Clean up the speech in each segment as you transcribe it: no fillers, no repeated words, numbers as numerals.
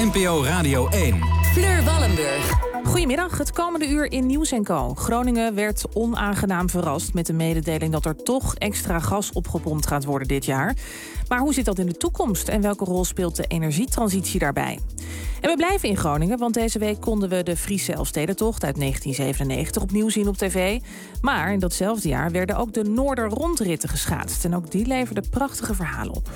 NPO Radio 1. Fleur Wallenburg. Goedemiddag, het komende uur in Nieuws & Co. Groningen werd onaangenaam verrast met de mededeling dat er toch extra gas opgepompt gaat worden dit jaar. Maar hoe zit dat in de toekomst en welke rol speelt de energietransitie daarbij? En we blijven in Groningen, want deze week konden we de Friese Elfstedentocht uit 1997 opnieuw zien op tv. Maar in datzelfde jaar werden ook de Noorderrondritten geschaatst. En ook die leverden prachtige verhalen op.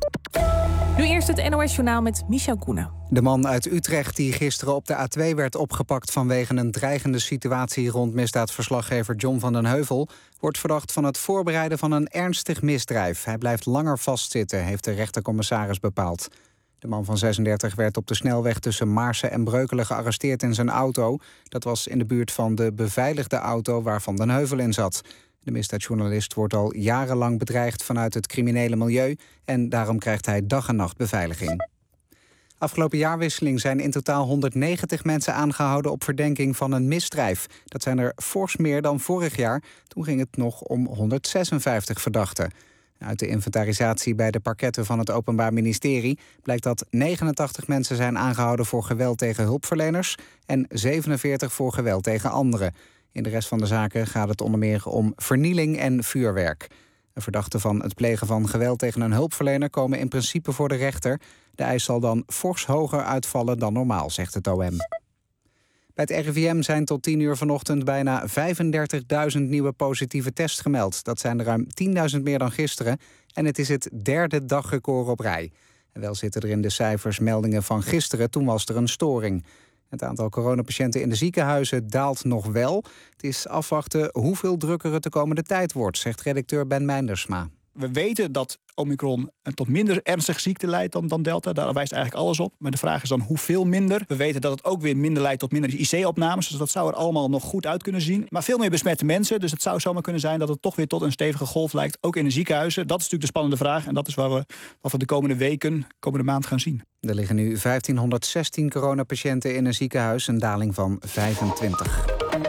Nu eerst het NOS-journaal met Michel Koenen. De man uit Utrecht die gisteren op de A2 werd opgepakt vanwege een dreigende situatie rond misdaadverslaggever John van den Heuvel wordt verdacht van het voorbereiden van een ernstig misdrijf. Hij blijft langer vastzitten, heeft de rechtercommissaris bepaald. De man van 36 werd op de snelweg tussen Maarsen en Breukelen gearresteerd in zijn auto. Dat was in de buurt van de beveiligde auto waar Van den Heuvel in zat. De misdaadjournalist wordt al jarenlang bedreigd vanuit het criminele milieu en daarom krijgt hij dag en nacht beveiliging. Afgelopen jaarwisseling zijn in totaal 190 mensen aangehouden op verdenking van een misdrijf. Dat zijn er fors meer dan vorig jaar. Toen ging het nog om 156 verdachten. Uit de inventarisatie bij de parketten van het Openbaar Ministerie blijkt dat 89 mensen zijn aangehouden voor geweld tegen hulpverleners en 47 voor geweld tegen anderen. In de rest van de zaken gaat het onder meer om vernieling en vuurwerk. De verdachten van het plegen van geweld tegen een hulpverlener komen in principe voor de rechter. De eis zal dan fors hoger uitvallen dan normaal, zegt het OM. Bij het RIVM zijn tot 10 uur vanochtend bijna 35.000 nieuwe positieve tests gemeld. Dat zijn er ruim 10.000 meer dan gisteren. En het is het derde dagrecord op rij. En wel zitten er in de cijfers meldingen van gisteren, toen was er een storing. Het aantal coronapatiënten in de ziekenhuizen daalt nog wel. Het is afwachten hoeveel drukker het de komende tijd wordt, zegt redacteur Ben Meindersma. We weten dat Omicron tot minder ernstige ziekte leidt dan Delta. Daar wijst eigenlijk alles op. Maar de vraag is dan hoeveel minder. We weten dat het ook weer minder leidt tot minder IC-opnames. Dus dat zou er allemaal nog goed uit kunnen zien. Maar veel meer besmette mensen. Dus het zou zomaar kunnen zijn dat het toch weer tot een stevige golf lijkt. Ook in de ziekenhuizen. Dat is natuurlijk de spannende vraag. En dat is wat we de komende weken, komende maand gaan zien. Er liggen nu 1516 coronapatiënten in een ziekenhuis. Een daling van 25.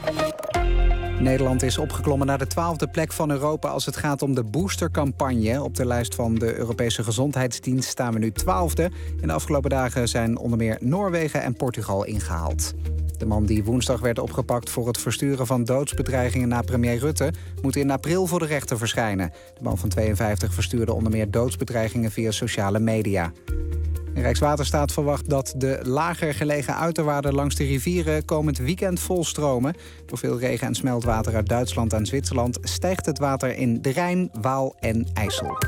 Nederland is opgeklommen naar de 12e plek van Europa als het gaat om de boostercampagne. Op de lijst van de Europese Gezondheidsdienst staan we nu 12e. In de afgelopen dagen zijn onder meer Noorwegen en Portugal ingehaald. De man die woensdag werd opgepakt voor het versturen van doodsbedreigingen naar premier Rutte moet in april voor de rechter verschijnen. De man van 52 verstuurde onder meer doodsbedreigingen via sociale media. Rijkswaterstaat verwacht dat de lager gelegen uiterwaarden langs de rivieren komend weekend volstromen. Door veel regen en smeltwater uit Duitsland en Zwitserland stijgt het water in de Rijn, Waal en IJssel.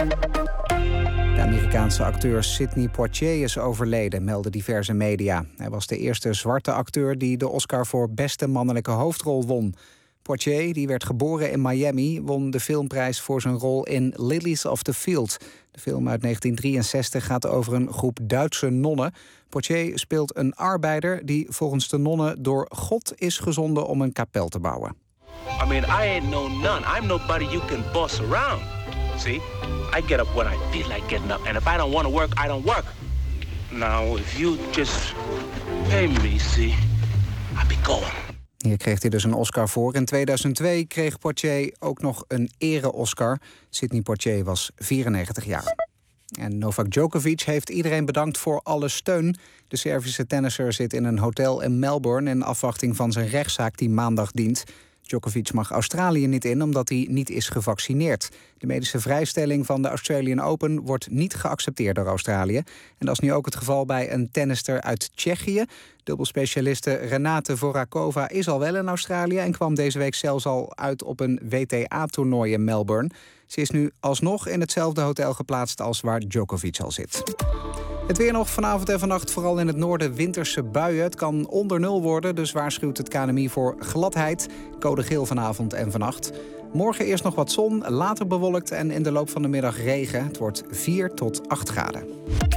De Amerikaanse acteur Sidney Poitier is overleden, melden diverse media. Hij was de eerste zwarte acteur die de Oscar voor beste mannelijke hoofdrol won. Poitier, die werd geboren in Miami, won de filmprijs voor zijn rol in Lilies of the Field. De film uit 1963 gaat over een groep Duitse nonnen. Poitier speelt een arbeider die volgens de nonnen door God is gezonden om een kapel te bouwen. I mean, I ain't no nun. I'm nobody you can boss around. See, I get up when I feel like getting up. And if I don't want to work, I don't work. Now, if you just pay me, see, I'll be going. Hier kreeg hij dus een Oscar voor. In 2002 kreeg Poitier ook nog een ere-Oscar. Sidney Poitier was 94 jaar. En Novak Djokovic heeft iedereen bedankt voor alle steun. De Servische tennisser zit in een hotel in Melbourne in afwachting van zijn rechtszaak die maandag dient. Djokovic mag Australië niet in omdat hij niet is gevaccineerd. De medische vrijstelling van de Australian Open wordt niet geaccepteerd door Australië. En dat is nu ook het geval bij een tennister uit Tsjechië. Dubbelspecialiste Renate Vorakova is al wel in Australië en kwam deze week zelfs al uit op een WTA-toernooi in Melbourne. Ze is nu alsnog in hetzelfde hotel geplaatst als waar Djokovic al zit. Het weer nog vanavond en vannacht, vooral in het noorden winterse buien. Het kan onder nul worden, dus waarschuwt het KNMI voor gladheid. Code geel vanavond en vannacht. Morgen eerst nog wat zon, later bewolkt en in de loop van de middag regen. Het wordt 4 tot 8 graden.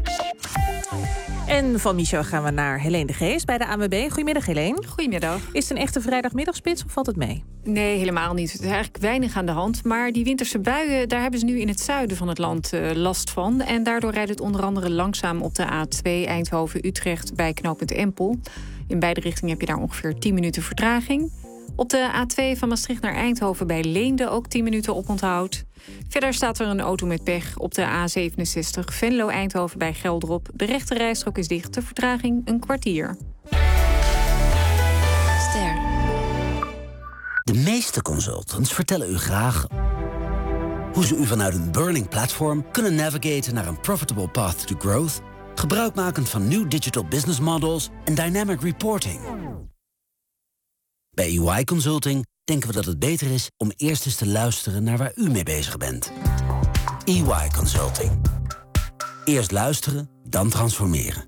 En van Michel gaan we naar Helene de Geest bij de ANWB. Goedemiddag, Helene. Goedemiddag. Is het een echte vrijdagmiddagspits of valt het mee? Nee, helemaal niet. Het is eigenlijk weinig aan de hand. Maar die winterse buien, daar hebben ze nu in het zuiden van het land last van. En daardoor rijdt het onder andere langzaam op de A2 Eindhoven-Utrecht bij knooppunt Empel. In beide richtingen heb je daar ongeveer 10 minuten vertraging. Op de A2 van Maastricht naar Eindhoven bij Leende ook 10 minuten oponthoud. Verder staat er een auto met pech op de A67 Venlo-Eindhoven bij Geldrop. De rechte rijstrook is dicht, de vertraging een kwartier. Ster. De meeste consultants vertellen u graag hoe ze u vanuit een burning platform kunnen navigaten naar een profitable path to growth, gebruikmakend van new digital business models en dynamic reporting. Bij EY Consulting denken we dat het beter is om eerst eens te luisteren naar waar u mee bezig bent. EY Consulting. Eerst luisteren, dan transformeren.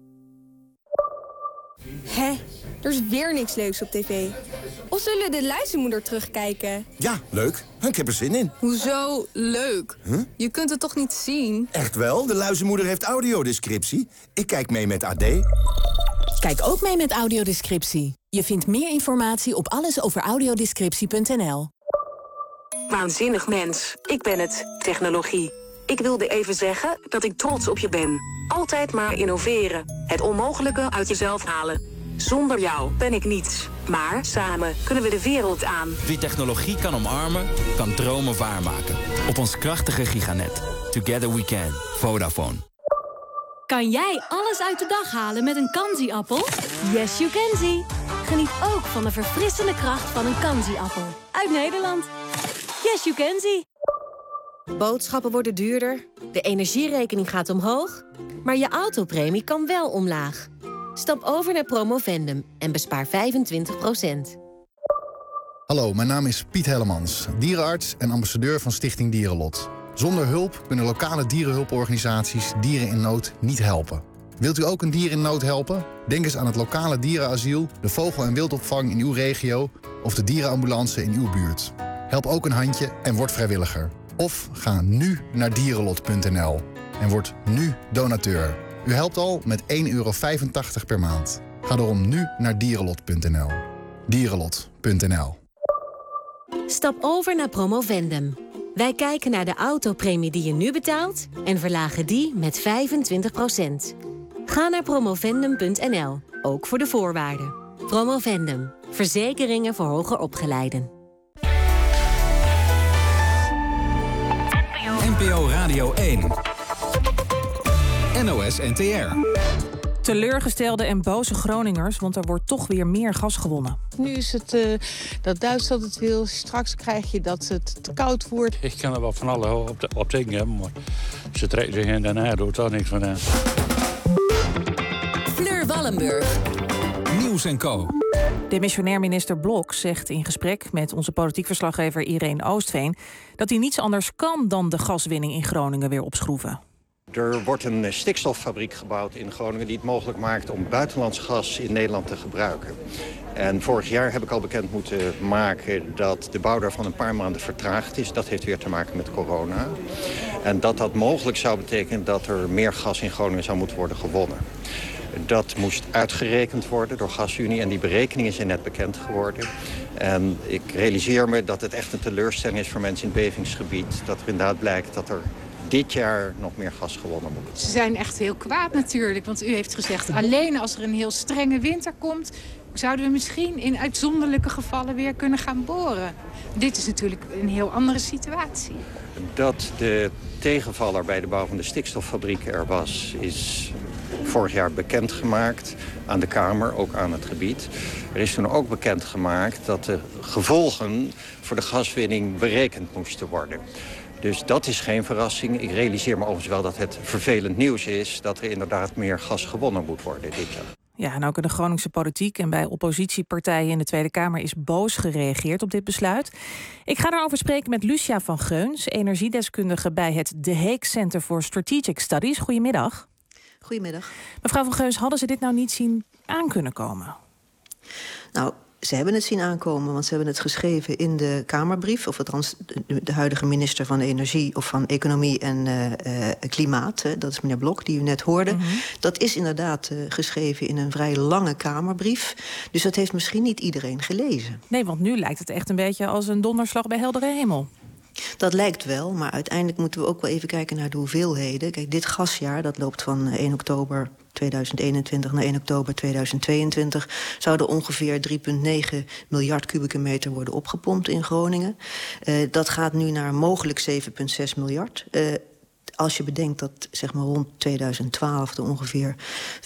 Hé, er is weer niks leuks op tv. Of zullen we de luizenmoeder terugkijken? Ja, leuk. Ik heb er zin in. Hoezo leuk? Huh? Je kunt het toch niet zien? Echt wel, de luizenmoeder heeft audiodescriptie. Ik kijk mee met AD. Kijk ook mee met audiodescriptie. Je vindt meer informatie op allesoveraudiodescriptie.nl. Waanzinnig mens. Ik ben het. Technologie. Ik wilde even zeggen dat ik trots op je ben. Altijd maar innoveren. Het onmogelijke uit jezelf halen. Zonder jou ben ik niets. Maar samen kunnen we de wereld aan. Wie technologie kan omarmen, kan dromen waarmaken. Op ons krachtige giganet. Together we can. Vodafone. Kan jij alles uit de dag halen met een Kanzi-appel? Yes, you can see. Geniet ook van de verfrissende kracht van een Kanzi-appel. Uit Nederland. Yes, you can see. Boodschappen worden duurder, de energierekening gaat omhoog, maar je autopremie kan wel omlaag. Stap over naar Promovendum en bespaar 25%. Hallo, mijn naam is Piet Hellemans, dierenarts en ambassadeur van Stichting Dierenlot. Zonder hulp kunnen lokale dierenhulporganisaties dieren in nood niet helpen. Wilt u ook een dier in nood helpen? Denk eens aan het lokale dierenasiel, de vogel- en wildopvang in uw regio of de dierenambulance in uw buurt. Help ook een handje en word vrijwilliger. Of ga nu naar dierenlot.nl en word nu donateur. U helpt al met €1,85 per maand. Ga daarom nu naar dierenlot.nl. Dierenlot.nl. Stap over naar Promovendum. Wij kijken naar de autopremie die je nu betaalt en verlagen die met 25%. Ga naar promovendum.nl, ook voor de voorwaarden. Promovendum, verzekeringen voor hoger opgeleiden. NPO Radio 1. NOS NTR. Teleurgestelde en boze Groningers, want er wordt toch weer meer gas gewonnen. Nu is het dat Duitsland het wil. Straks krijg je dat het te koud wordt. Ik kan er wel van alle op tegen hebben, maar ze trekken zich in Den Haag, doet daar niks van aan. Fleur Wallenburg. Nieuws & Co. Demissionair minister Blok zegt in gesprek met onze politiek verslaggever Irene Oostveen dat hij niets anders kan dan de gaswinning in Groningen weer opschroeven. Er wordt een stikstoffabriek gebouwd in Groningen die het mogelijk maakt om buitenlands gas in Nederland te gebruiken. En vorig jaar heb ik al bekend moeten maken dat de bouw daarvan een paar maanden vertraagd is. Dat heeft weer te maken met corona. En dat mogelijk zou betekenen dat er meer gas in Groningen zou moeten worden gewonnen. Dat moest uitgerekend worden door GasUnie en die berekeningen zijn net bekend geworden. En ik realiseer me dat het echt een teleurstelling is voor mensen in het bevingsgebied. Dat er inderdaad blijkt dat er dit jaar nog meer gas gewonnen moet. Ze zijn echt heel kwaad natuurlijk, want u heeft gezegd alleen als er een heel strenge winter komt, zouden we misschien in uitzonderlijke gevallen weer kunnen gaan boren. Dit is natuurlijk een heel andere situatie. Dat de tegenvaller bij de bouw van de stikstoffabriek er was, is vorig jaar bekendgemaakt aan de Kamer, ook aan het gebied. Er is toen ook bekendgemaakt dat de gevolgen voor de gaswinning berekend moesten worden. Dus dat is geen verrassing. Ik realiseer me overigens wel dat het vervelend nieuws is dat er inderdaad meer gas gewonnen moet worden dit jaar. Ja, en ook in de Groningse politiek en bij oppositiepartijen in de Tweede Kamer is boos gereageerd op dit besluit. Ik ga daarover spreken met Lucia van Geuns, energiedeskundige bij het De Hague Center for Strategic Studies. Goedemiddag. Goedemiddag. Mevrouw van Geuns, hadden ze dit nou niet zien aan kunnen komen? Nou, ze hebben het zien aankomen, want ze hebben het geschreven in de Kamerbrief, of althans de huidige minister van Energie of van Economie en Klimaat, dat is meneer Blok, die u net hoorde. Mm-hmm. Dat is inderdaad geschreven in een vrij lange Kamerbrief. Dus dat heeft misschien niet iedereen gelezen. Nee, want nu lijkt het echt een beetje als een donderslag bij heldere hemel. Dat lijkt wel, maar uiteindelijk moeten we ook wel even kijken naar de hoeveelheden. Kijk, dit gasjaar, dat loopt van 1 oktober 2021 naar 1 oktober 2022... zouden ongeveer 3,9 miljard kubieke meter worden opgepompt in Groningen. Dat gaat nu naar mogelijk 7,6 miljard. Als je bedenkt dat zeg maar rond 2012 er ongeveer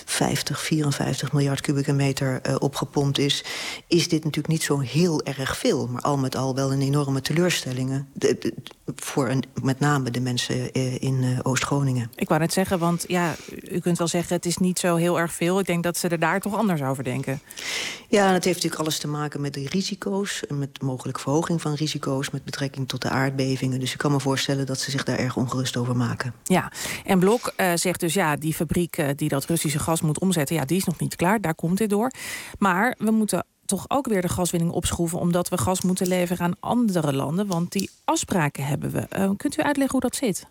54 miljard kubieke meter opgepompt is dit natuurlijk niet zo heel erg veel. Maar al met al wel een enorme teleurstelling voor met name de mensen in Oost-Groningen. Ik wou net zeggen, want ja, u kunt wel zeggen het is niet zo heel erg veel. Ik denk dat ze er daar toch anders over denken. Ja, en het heeft natuurlijk alles te maken met de risico's, met mogelijke verhoging van risico's met betrekking tot de aardbevingen. Dus ik kan me voorstellen dat ze zich daar erg ongerust over maken. Ja, en Blok zegt dus ja, die fabriek die dat Russische gas moet omzetten, ja, die is nog niet klaar, daar komt dit door. Maar we moeten toch ook weer de gaswinning opschroeven, omdat we gas moeten leveren aan andere landen, want die afspraken hebben we. Kunt u uitleggen hoe dat zit?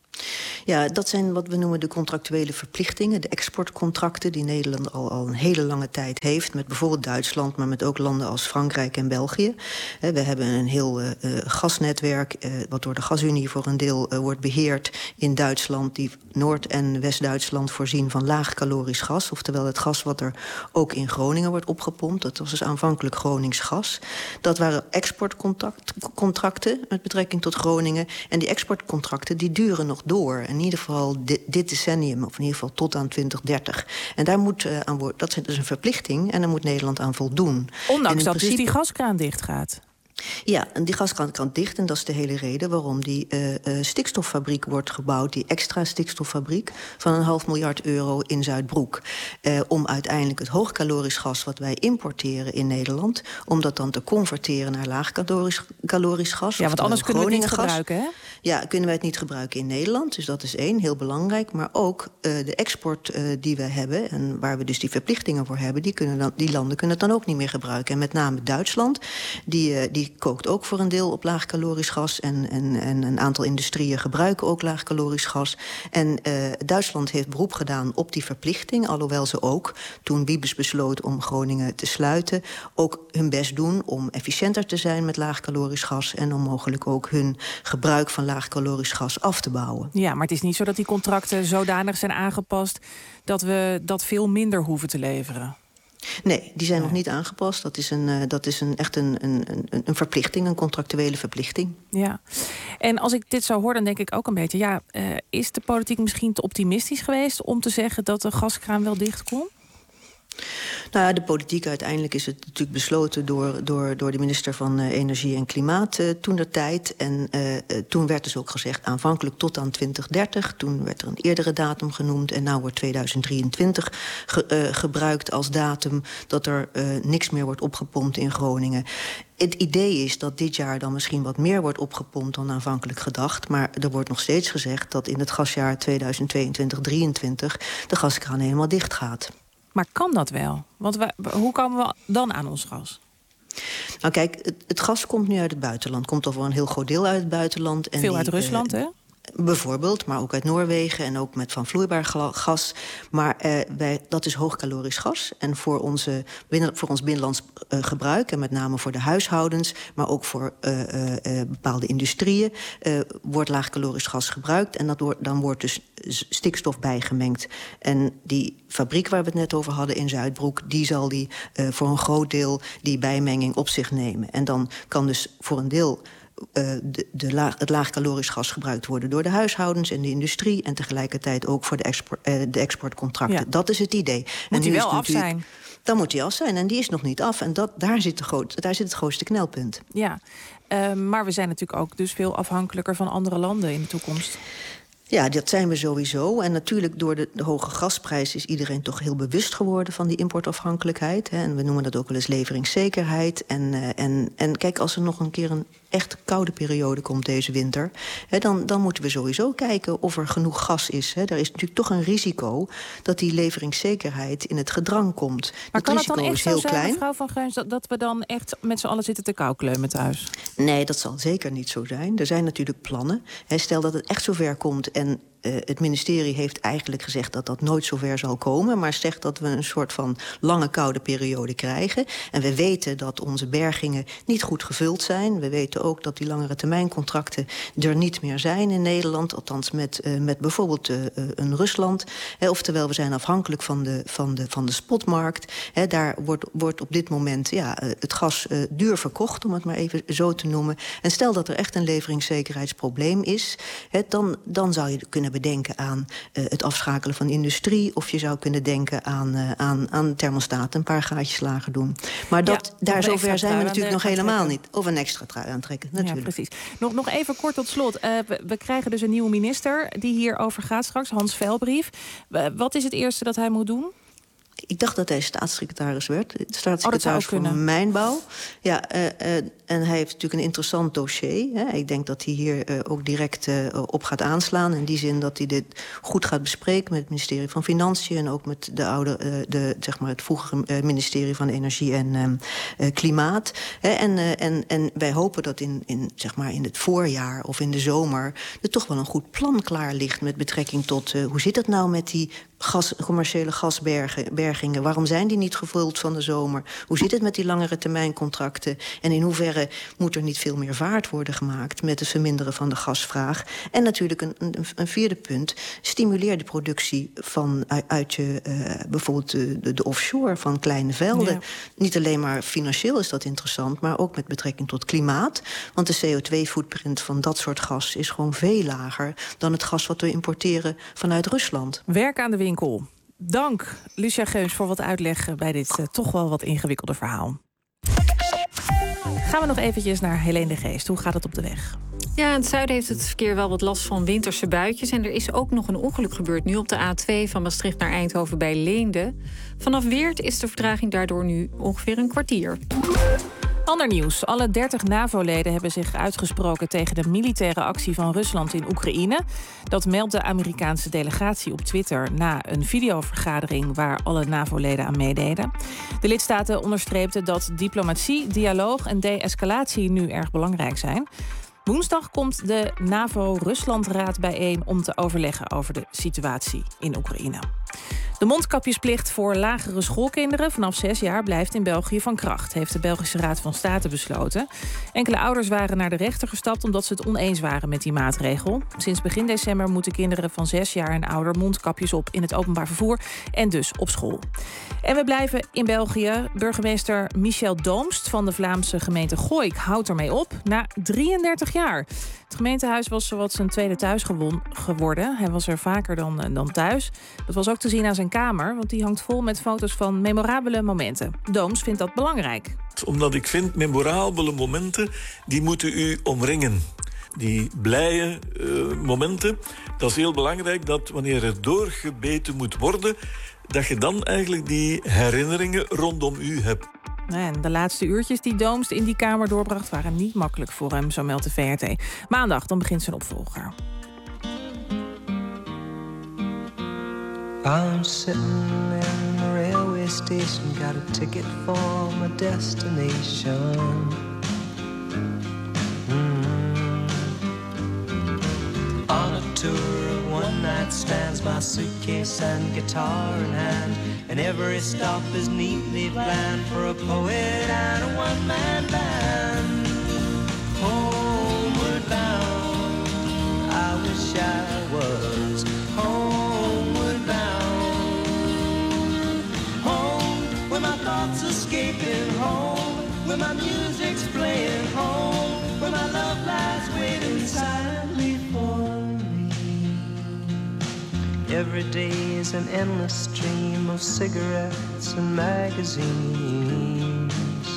Ja, dat zijn wat we noemen de contractuele verplichtingen, de exportcontracten die Nederland al een hele lange tijd heeft, met bijvoorbeeld Duitsland, maar met ook landen als Frankrijk en België. We hebben een heel gasnetwerk, wat door de Gasunie voor een deel wordt beheerd in Duitsland, die Noord- en West-Duitsland voorzien van laagkalorisch gas, oftewel het gas wat er ook in Groningen wordt opgepompt. Dat was dus aanvankelijk Gronings gas. Dat waren exportcontracten met betrekking tot Groningen. En die exportcontracten die duren nog door. In ieder geval dit decennium, of in ieder geval tot aan 2030. En daar moet dat is dus een verplichting en daar moet Nederland aan voldoen. Ondanks dat dus die gaskraan dicht gaat. Ja, en die gaskraan kan dicht en dat is de hele reden waarom die stikstoffabriek wordt gebouwd, die extra stikstoffabriek van €1,5 miljard in Zuidbroek. Om uiteindelijk het hoogkalorisch gas wat wij importeren in Nederland, om dat dan te converteren naar laagkalorisch gas. Ja, want anders kunnen we het niet gebruiken, hè? Ja, kunnen wij het niet gebruiken in Nederland. Dus dat is één, heel belangrijk. Maar ook de export die we hebben en waar we dus die verplichtingen voor hebben, die landen kunnen het dan ook niet meer gebruiken. En met name Duitsland, die kookt ook voor een deel op laagkalorisch gas. En een aantal industrieën gebruiken ook laagkalorisch gas. En Duitsland heeft beroep gedaan op die verplichting. Alhoewel ze ook, toen Wiebes besloot om Groningen te sluiten, ook hun best doen om efficiënter te zijn met laagkalorisch gas. En om mogelijk ook hun gebruik van laagkalorisch gas af te bouwen. Ja, maar het is niet zo dat die contracten zodanig zijn aangepast dat we dat veel minder hoeven te leveren. Nee, die zijn nog niet aangepast. Dat is echt een verplichting, een contractuele verplichting. Ja, en als ik dit zo hoor, dan denk ik ook een beetje, ja, is de politiek misschien te optimistisch geweest om te zeggen dat de gaskraan wel dicht kon? Nou ja, de politiek uiteindelijk is het natuurlijk besloten door de minister van Energie en Klimaat toentertijd. En toen werd dus ook gezegd aanvankelijk tot aan 2030. Toen werd er een eerdere datum genoemd en nu wordt 2023 gebruikt als datum dat er niks meer wordt opgepompt in Groningen. Het idee is dat dit jaar dan misschien wat meer wordt opgepompt dan aanvankelijk gedacht. Maar er wordt nog steeds gezegd dat in het gasjaar 2022-23 de gaskraan helemaal dicht gaat. Maar kan dat wel? Want hoe komen we dan aan ons gas? Nou kijk, het gas komt nu uit het buitenland. Komt al voor een heel groot deel uit het buitenland. En veel uit Rusland, hè? Bijvoorbeeld, maar ook uit Noorwegen en ook met van vloeibaar gas. Maar dat is hoogkalorisch gas. En voor ons binnenlands gebruik, en met name voor de huishoudens, maar ook voor bepaalde industrieën, wordt laagkalorisch gas gebruikt. En dan wordt dus stikstof bijgemengd. En die fabriek waar we het net over hadden in Zuidbroek, die zal voor een groot deel die bijmenging op zich nemen. En dan kan dus voor een deel het laagkalorisch gas gebruikt worden door de huishoudens en de industrie en tegelijkertijd ook voor de exportcontracten. Ja. Dat is het idee. Moet die wel af zijn? Dan moet die af zijn en die is nog niet af. En daar zit het grootste knelpunt. Ja, maar we zijn natuurlijk ook dus veel afhankelijker van andere landen in de toekomst. Ja, dat zijn we sowieso. En natuurlijk door de hoge gasprijs is iedereen toch heel bewust geworden van die importafhankelijkheid. En we noemen dat ook wel eens leveringszekerheid. En kijk, als er nog een keer een echt koude periode komt deze winter, dan moeten we sowieso kijken of er genoeg gas is. Er is natuurlijk toch een risico dat die leveringszekerheid in het gedrang komt. Maar kan het dan echt zo zijn, mevrouw Van Geuns, dat we dan echt met z'n allen zitten te koukleumen thuis? Nee, dat zal zeker niet zo zijn. Er zijn natuurlijk plannen. Stel dat het echt zover komt en het ministerie heeft eigenlijk gezegd dat dat nooit zover zal komen, maar zegt dat we een soort van lange koude periode krijgen. En we weten dat onze bergingen niet goed gevuld zijn. We weten ook dat die langere termijncontracten er niet meer zijn in Nederland. Althans met bijvoorbeeld een Rusland. Oftewel, we zijn afhankelijk van de spotmarkt. Daar wordt op dit moment het gas duur verkocht, om het maar even zo te noemen. En stel dat er echt een leveringszekerheidsprobleem is, dan zou je kunnen bedenken aan het afschakelen van industrie, of je zou kunnen denken aan thermostaten een paar gaatjes lager doen. Maar daar zover zijn we natuurlijk nog helemaal niet. Of een extra trui aantrekken, natuurlijk. Ja, precies. Nog even kort tot slot. We krijgen dus een nieuwe minister die hierover gaat straks, Hans Velbrief. Wat is het eerste dat hij moet doen? Ik dacht dat hij staatssecretaris werd. Staatssecretaris voor Mijnbouw. Ja, en hij heeft natuurlijk een interessant dossier. Hè. Ik denk dat hij hier ook direct op gaat aanslaan. In die zin dat hij dit goed gaat bespreken met het ministerie van Financiën en ook met het vroegere ministerie van Energie en Klimaat. Hè. En wij hopen dat in het voorjaar of in de zomer er toch wel een goed plan klaar ligt met betrekking tot hoe zit het nou met die commerciële gasbergingen. Waarom zijn die niet gevuld van de zomer? Hoe zit het met die langere termijncontracten? En in hoeverre moet er niet veel meer vaart worden gemaakt met het verminderen van de gasvraag? En natuurlijk een vierde punt. Stimuleer de productie uit bijvoorbeeld de offshore van kleine velden. Ja. Niet alleen maar financieel is dat interessant, maar ook met betrekking tot klimaat. Want de CO2-footprint van dat soort gas is gewoon veel lager dan het gas wat we importeren vanuit Rusland. Werk aan de winkel. Dank, Lucia Geuns, voor wat uitleg bij dit toch wel wat ingewikkelde verhaal. Gaan we nog eventjes naar Helene de Geest. Hoe gaat het op de weg? Ja, in het zuiden heeft het verkeer wel wat last van winterse buitjes. En er is ook nog een ongeluk gebeurd nu op de A2 van Maastricht naar Eindhoven bij Leende. Vanaf Weert is de vertraging daardoor nu ongeveer een kwartier. Ander nieuws. Alle 30 NAVO-leden hebben zich uitgesproken tegen de militaire actie van Rusland in Oekraïne. Dat meldt de Amerikaanse delegatie op Twitter na een videovergadering waar alle NAVO-leden aan meededen. De lidstaten onderstreepten dat diplomatie, dialoog en de-escalatie nu erg belangrijk zijn. Woensdag komt de NAVO-Ruslandraad bijeen om te overleggen over de situatie in Oekraïne. De mondkapjesplicht voor lagere schoolkinderen vanaf 6 jaar blijft in België van kracht, heeft de Belgische Raad van State besloten. Enkele ouders waren naar de rechter gestapt omdat ze het oneens waren met die maatregel. Sinds begin december moeten kinderen van 6 jaar en ouder mondkapjes op in het openbaar vervoer en dus op school. En we blijven in België. Burgemeester Michel Doomst van de Vlaamse gemeente Gooik houdt ermee op na 33 jaar. Het gemeentehuis was zowat zijn tweede thuis geworden. Hij was er vaker dan thuis. Dat was ook te zien aan zijn kamer, want die hangt vol met foto's van memorabele momenten. Dooms vindt dat belangrijk. Omdat ik vind, memorabele momenten, die moeten u omringen. Die blije momenten, dat is heel belangrijk dat wanneer er doorgebeten moet worden, dat je dan eigenlijk die herinneringen rondom u hebt. En de laatste uurtjes die Doomst in die kamer doorbracht waren niet makkelijk voor hem, zo meldt de VRT. Maandag, dan begint zijn opvolger. I'm sitting in the railway station, got a ticket for my destination. On a tour of one-night stands, my suitcase and guitar in hand, and every stop is neatly planned for a poet and a one-man band. Homeward bound, I wish I was homeward bound. Home, where my thoughts escaping, home, where my music's playing, home, where my love lies waiting silently for me. Every day is an endless stream of cigarettes and magazines.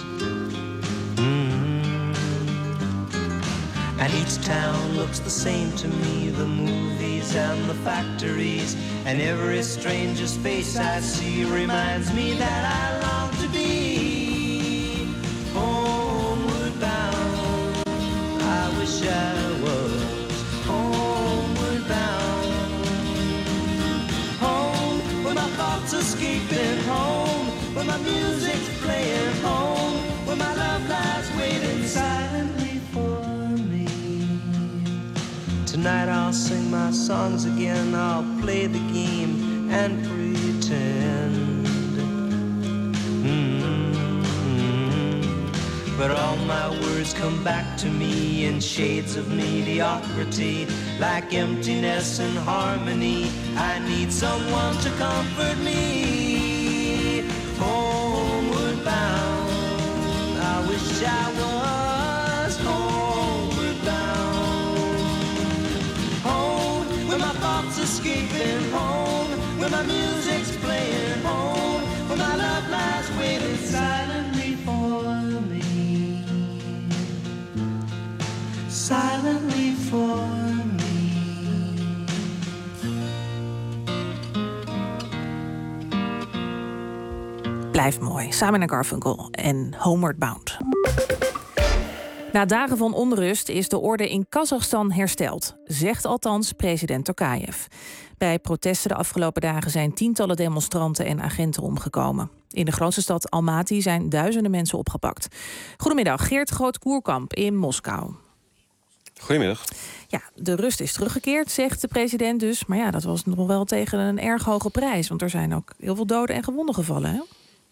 And each town looks the same to me, the movies and the factories, and every stranger's face I see reminds me that I long to be homeward bound. I wish I was homeward bound. Home, where my thoughts escaping, home, where my music's playing, home, where my love lies waiting silently for me. Tonight Tonight I'll sing my songs again, I'll play the game and pretend. But all my words come back to me in shades of mediocrity, like emptiness and harmony. I need someone to comfort me. Homeward bound, I wish I was homeward bound. Home, where my thoughts escaping. Home, where my music's playing. Home, where my love lies waiting silently for me. Silently for me. Blijft mooi. Simon & Garfunkel en Homeward Bound. Na dagen van onrust is de orde in Kazachstan hersteld, zegt althans president Tokayev. Bij protesten de afgelopen dagen zijn tientallen demonstranten en agenten omgekomen. In de grootste stad Almaty zijn duizenden mensen opgepakt. Goedemiddag, Geert Groot-Koerkamp in Moskou. Goedemiddag. Ja, de rust is teruggekeerd, zegt de president dus. Maar ja, dat was nog wel tegen een erg hoge prijs. Want er zijn ook heel veel doden en gewonden gevallen, hè?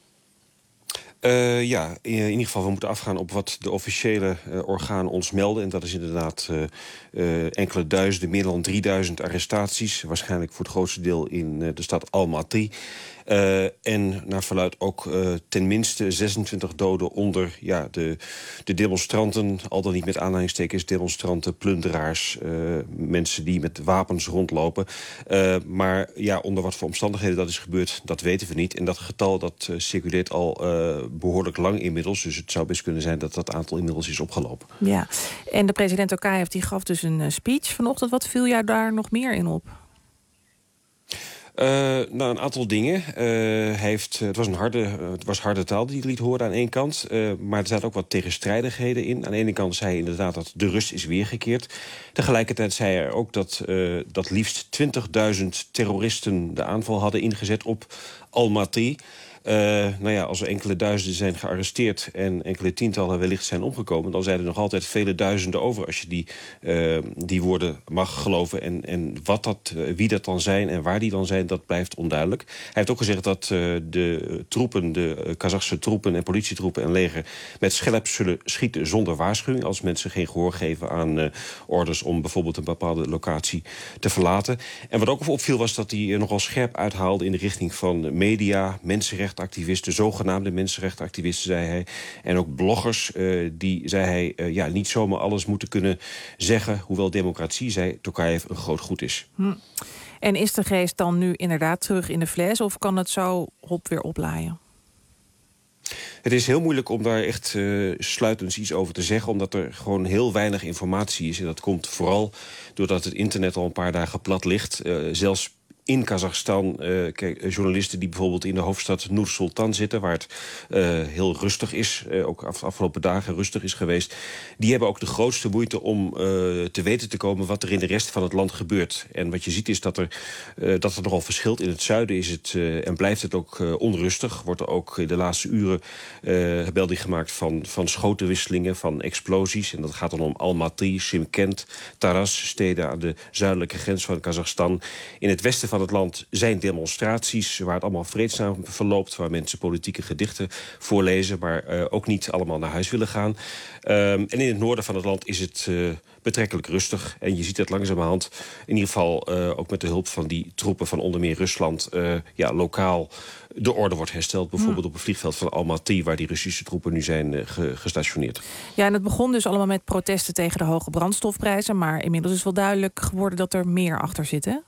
Ja, in ieder geval, we moeten afgaan op wat de officiële organen ons melden. En dat is inderdaad enkele duizenden, meer dan 3000 arrestaties. Waarschijnlijk voor het grootste deel in de stad Almaty. En naar verluidt ook ten minste 26 doden onder de demonstranten. Al dan niet met aanhalingstekens demonstranten, plunderaars, mensen die met wapens rondlopen. Maar ja, onder wat voor omstandigheden dat is gebeurd, dat weten we niet. En dat getal dat circuleert al behoorlijk lang inmiddels. Dus het zou best kunnen zijn dat dat aantal inmiddels is opgelopen. Ja, en de president Tokayev die gaf dus een speech vanochtend. Wat viel jou daar nog meer in op? Nou, een aantal dingen. Het was harde taal die hij liet horen aan één kant. Maar er zaten ook wat tegenstrijdigheden in. Aan de ene kant zei hij inderdaad dat de rust is weergekeerd. Tegelijkertijd zei hij ook dat liefst 20.000 terroristen de aanval hadden ingezet op Almaty. Als er enkele duizenden zijn gearresteerd en enkele tientallen wellicht zijn omgekomen, dan zijn er nog altijd vele duizenden over als je die woorden mag geloven. En wie dat dan zijn en waar die dan zijn, dat blijft onduidelijk. Hij heeft ook gezegd dat de Kazachse troepen en politietroepen en leger met schelp zullen schieten zonder waarschuwing als mensen geen gehoor geven aan orders om bijvoorbeeld een bepaalde locatie te verlaten. En wat ook opviel was dat hij nogal scherp uithaalde in de richting van media, mensenrechtenactivisten, zogenaamde mensenrechtenactivisten, zei hij. En ook bloggers, die, zei hij, niet zomaar alles moeten kunnen zeggen, hoewel democratie, zei Tokayev, een groot goed is. En is de geest dan nu inderdaad terug in de fles of kan het zo weer oplaaien? Het is heel moeilijk om daar echt sluitend iets over te zeggen, omdat er gewoon heel weinig informatie is. En dat komt vooral doordat het internet al een paar dagen plat ligt. Zelfs in Kazachstan, journalisten die bijvoorbeeld in de hoofdstad Nur-Sultan zitten, waar het heel rustig is, ook afgelopen dagen rustig is geweest, die hebben ook de grootste moeite om te weten te komen wat er in de rest van het land gebeurt. En wat je ziet is dat er nogal verschilt. In het zuiden is het en blijft het ook onrustig. Wordt er ook in de laatste uren melding gemaakt van schotenwisselingen, van explosies. En dat gaat dan om Almaty, Shymkent, Taraz, steden aan de zuidelijke grens van Kazachstan. In het westen van het land zijn demonstraties waar het allemaal vreedzaam verloopt, waar mensen politieke gedichten voorlezen, maar ook niet allemaal naar huis willen gaan. En in het noorden van het land is het betrekkelijk rustig. En je ziet het langzamerhand, in ieder geval ook met de hulp van die troepen van onder meer Rusland, lokaal de orde wordt hersteld. Bijvoorbeeld op het vliegveld van Almaty, waar die Russische troepen nu zijn gestationeerd. Ja, en het begon dus allemaal met protesten tegen de hoge brandstofprijzen, maar inmiddels is wel duidelijk geworden dat er meer achter zit, hè?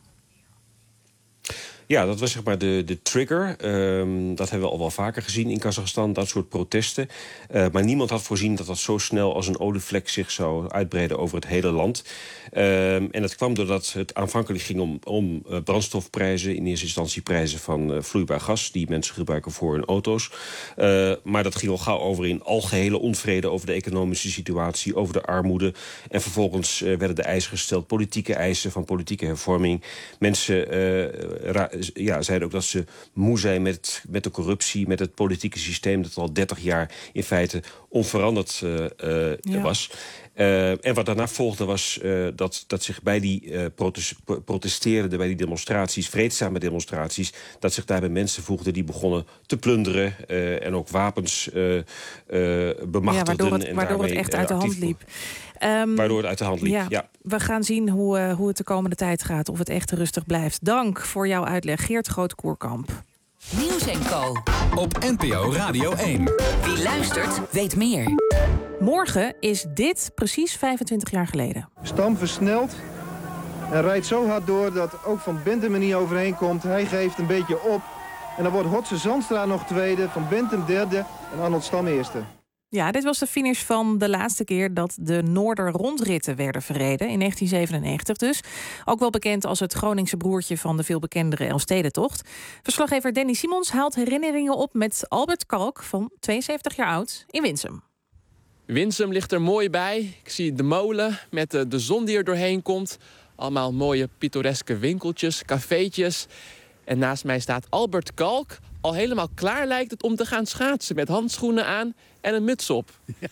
Ja, dat was zeg maar de trigger. Dat hebben we al wel vaker gezien in Kazachstan, dat soort protesten. Maar niemand had voorzien dat dat zo snel als een olievlek zich zou uitbreiden over het hele land. En dat kwam doordat het aanvankelijk ging om brandstofprijzen, in eerste instantie prijzen van vloeibaar gas, die mensen gebruiken voor hun auto's. Maar dat ging al gauw over in algehele onvrede over de economische situatie, over de armoede. En vervolgens werden de eisen gesteld, politieke eisen van politieke hervorming. Mensen zeiden ook dat ze moe zijn met de corruptie, met het politieke systeem dat al 30 jaar in feite onveranderd was. En wat daarna volgde was dat zich bij die protesterenden, bij die demonstraties, vreedzame demonstraties, dat zich daarbij mensen voegden die begonnen te plunderen en ook wapens bemachtigden. Waardoor het echt uit de hand liep. Waardoor het uit de hand liep, ja. We gaan zien hoe het de komende tijd gaat, of het echt rustig blijft. Dank voor jouw uitleg, Geert Groot-Koerkamp. Nieuws & Co. Op NPO Radio 1. Wie luistert, weet meer. Morgen is dit precies 25 jaar geleden. Stam versnelt en rijdt zo hard door dat ook Van Bentum er niet overheen komt. Hij geeft een beetje op. En dan wordt Hotse Zandstra nog tweede, Van Bentum derde en Arnold Stam eerste. Ja, dit was de finish van de laatste keer dat de Noorder-rondritten werden verreden, in 1997 dus. Ook wel bekend als het Groningse broertje van de veel bekendere Elfstedentocht. Verslaggever Danny Simons haalt herinneringen op met Albert Kalk, van 72 jaar oud, in Winsum. Winsum ligt er mooi bij. Ik zie de molen met de zon die er doorheen komt. Allemaal mooie pittoreske winkeltjes, cafeetjes. En naast mij staat Albert Kalk. Al helemaal klaar lijkt het om te gaan schaatsen met handschoenen aan en een muts op. Ja.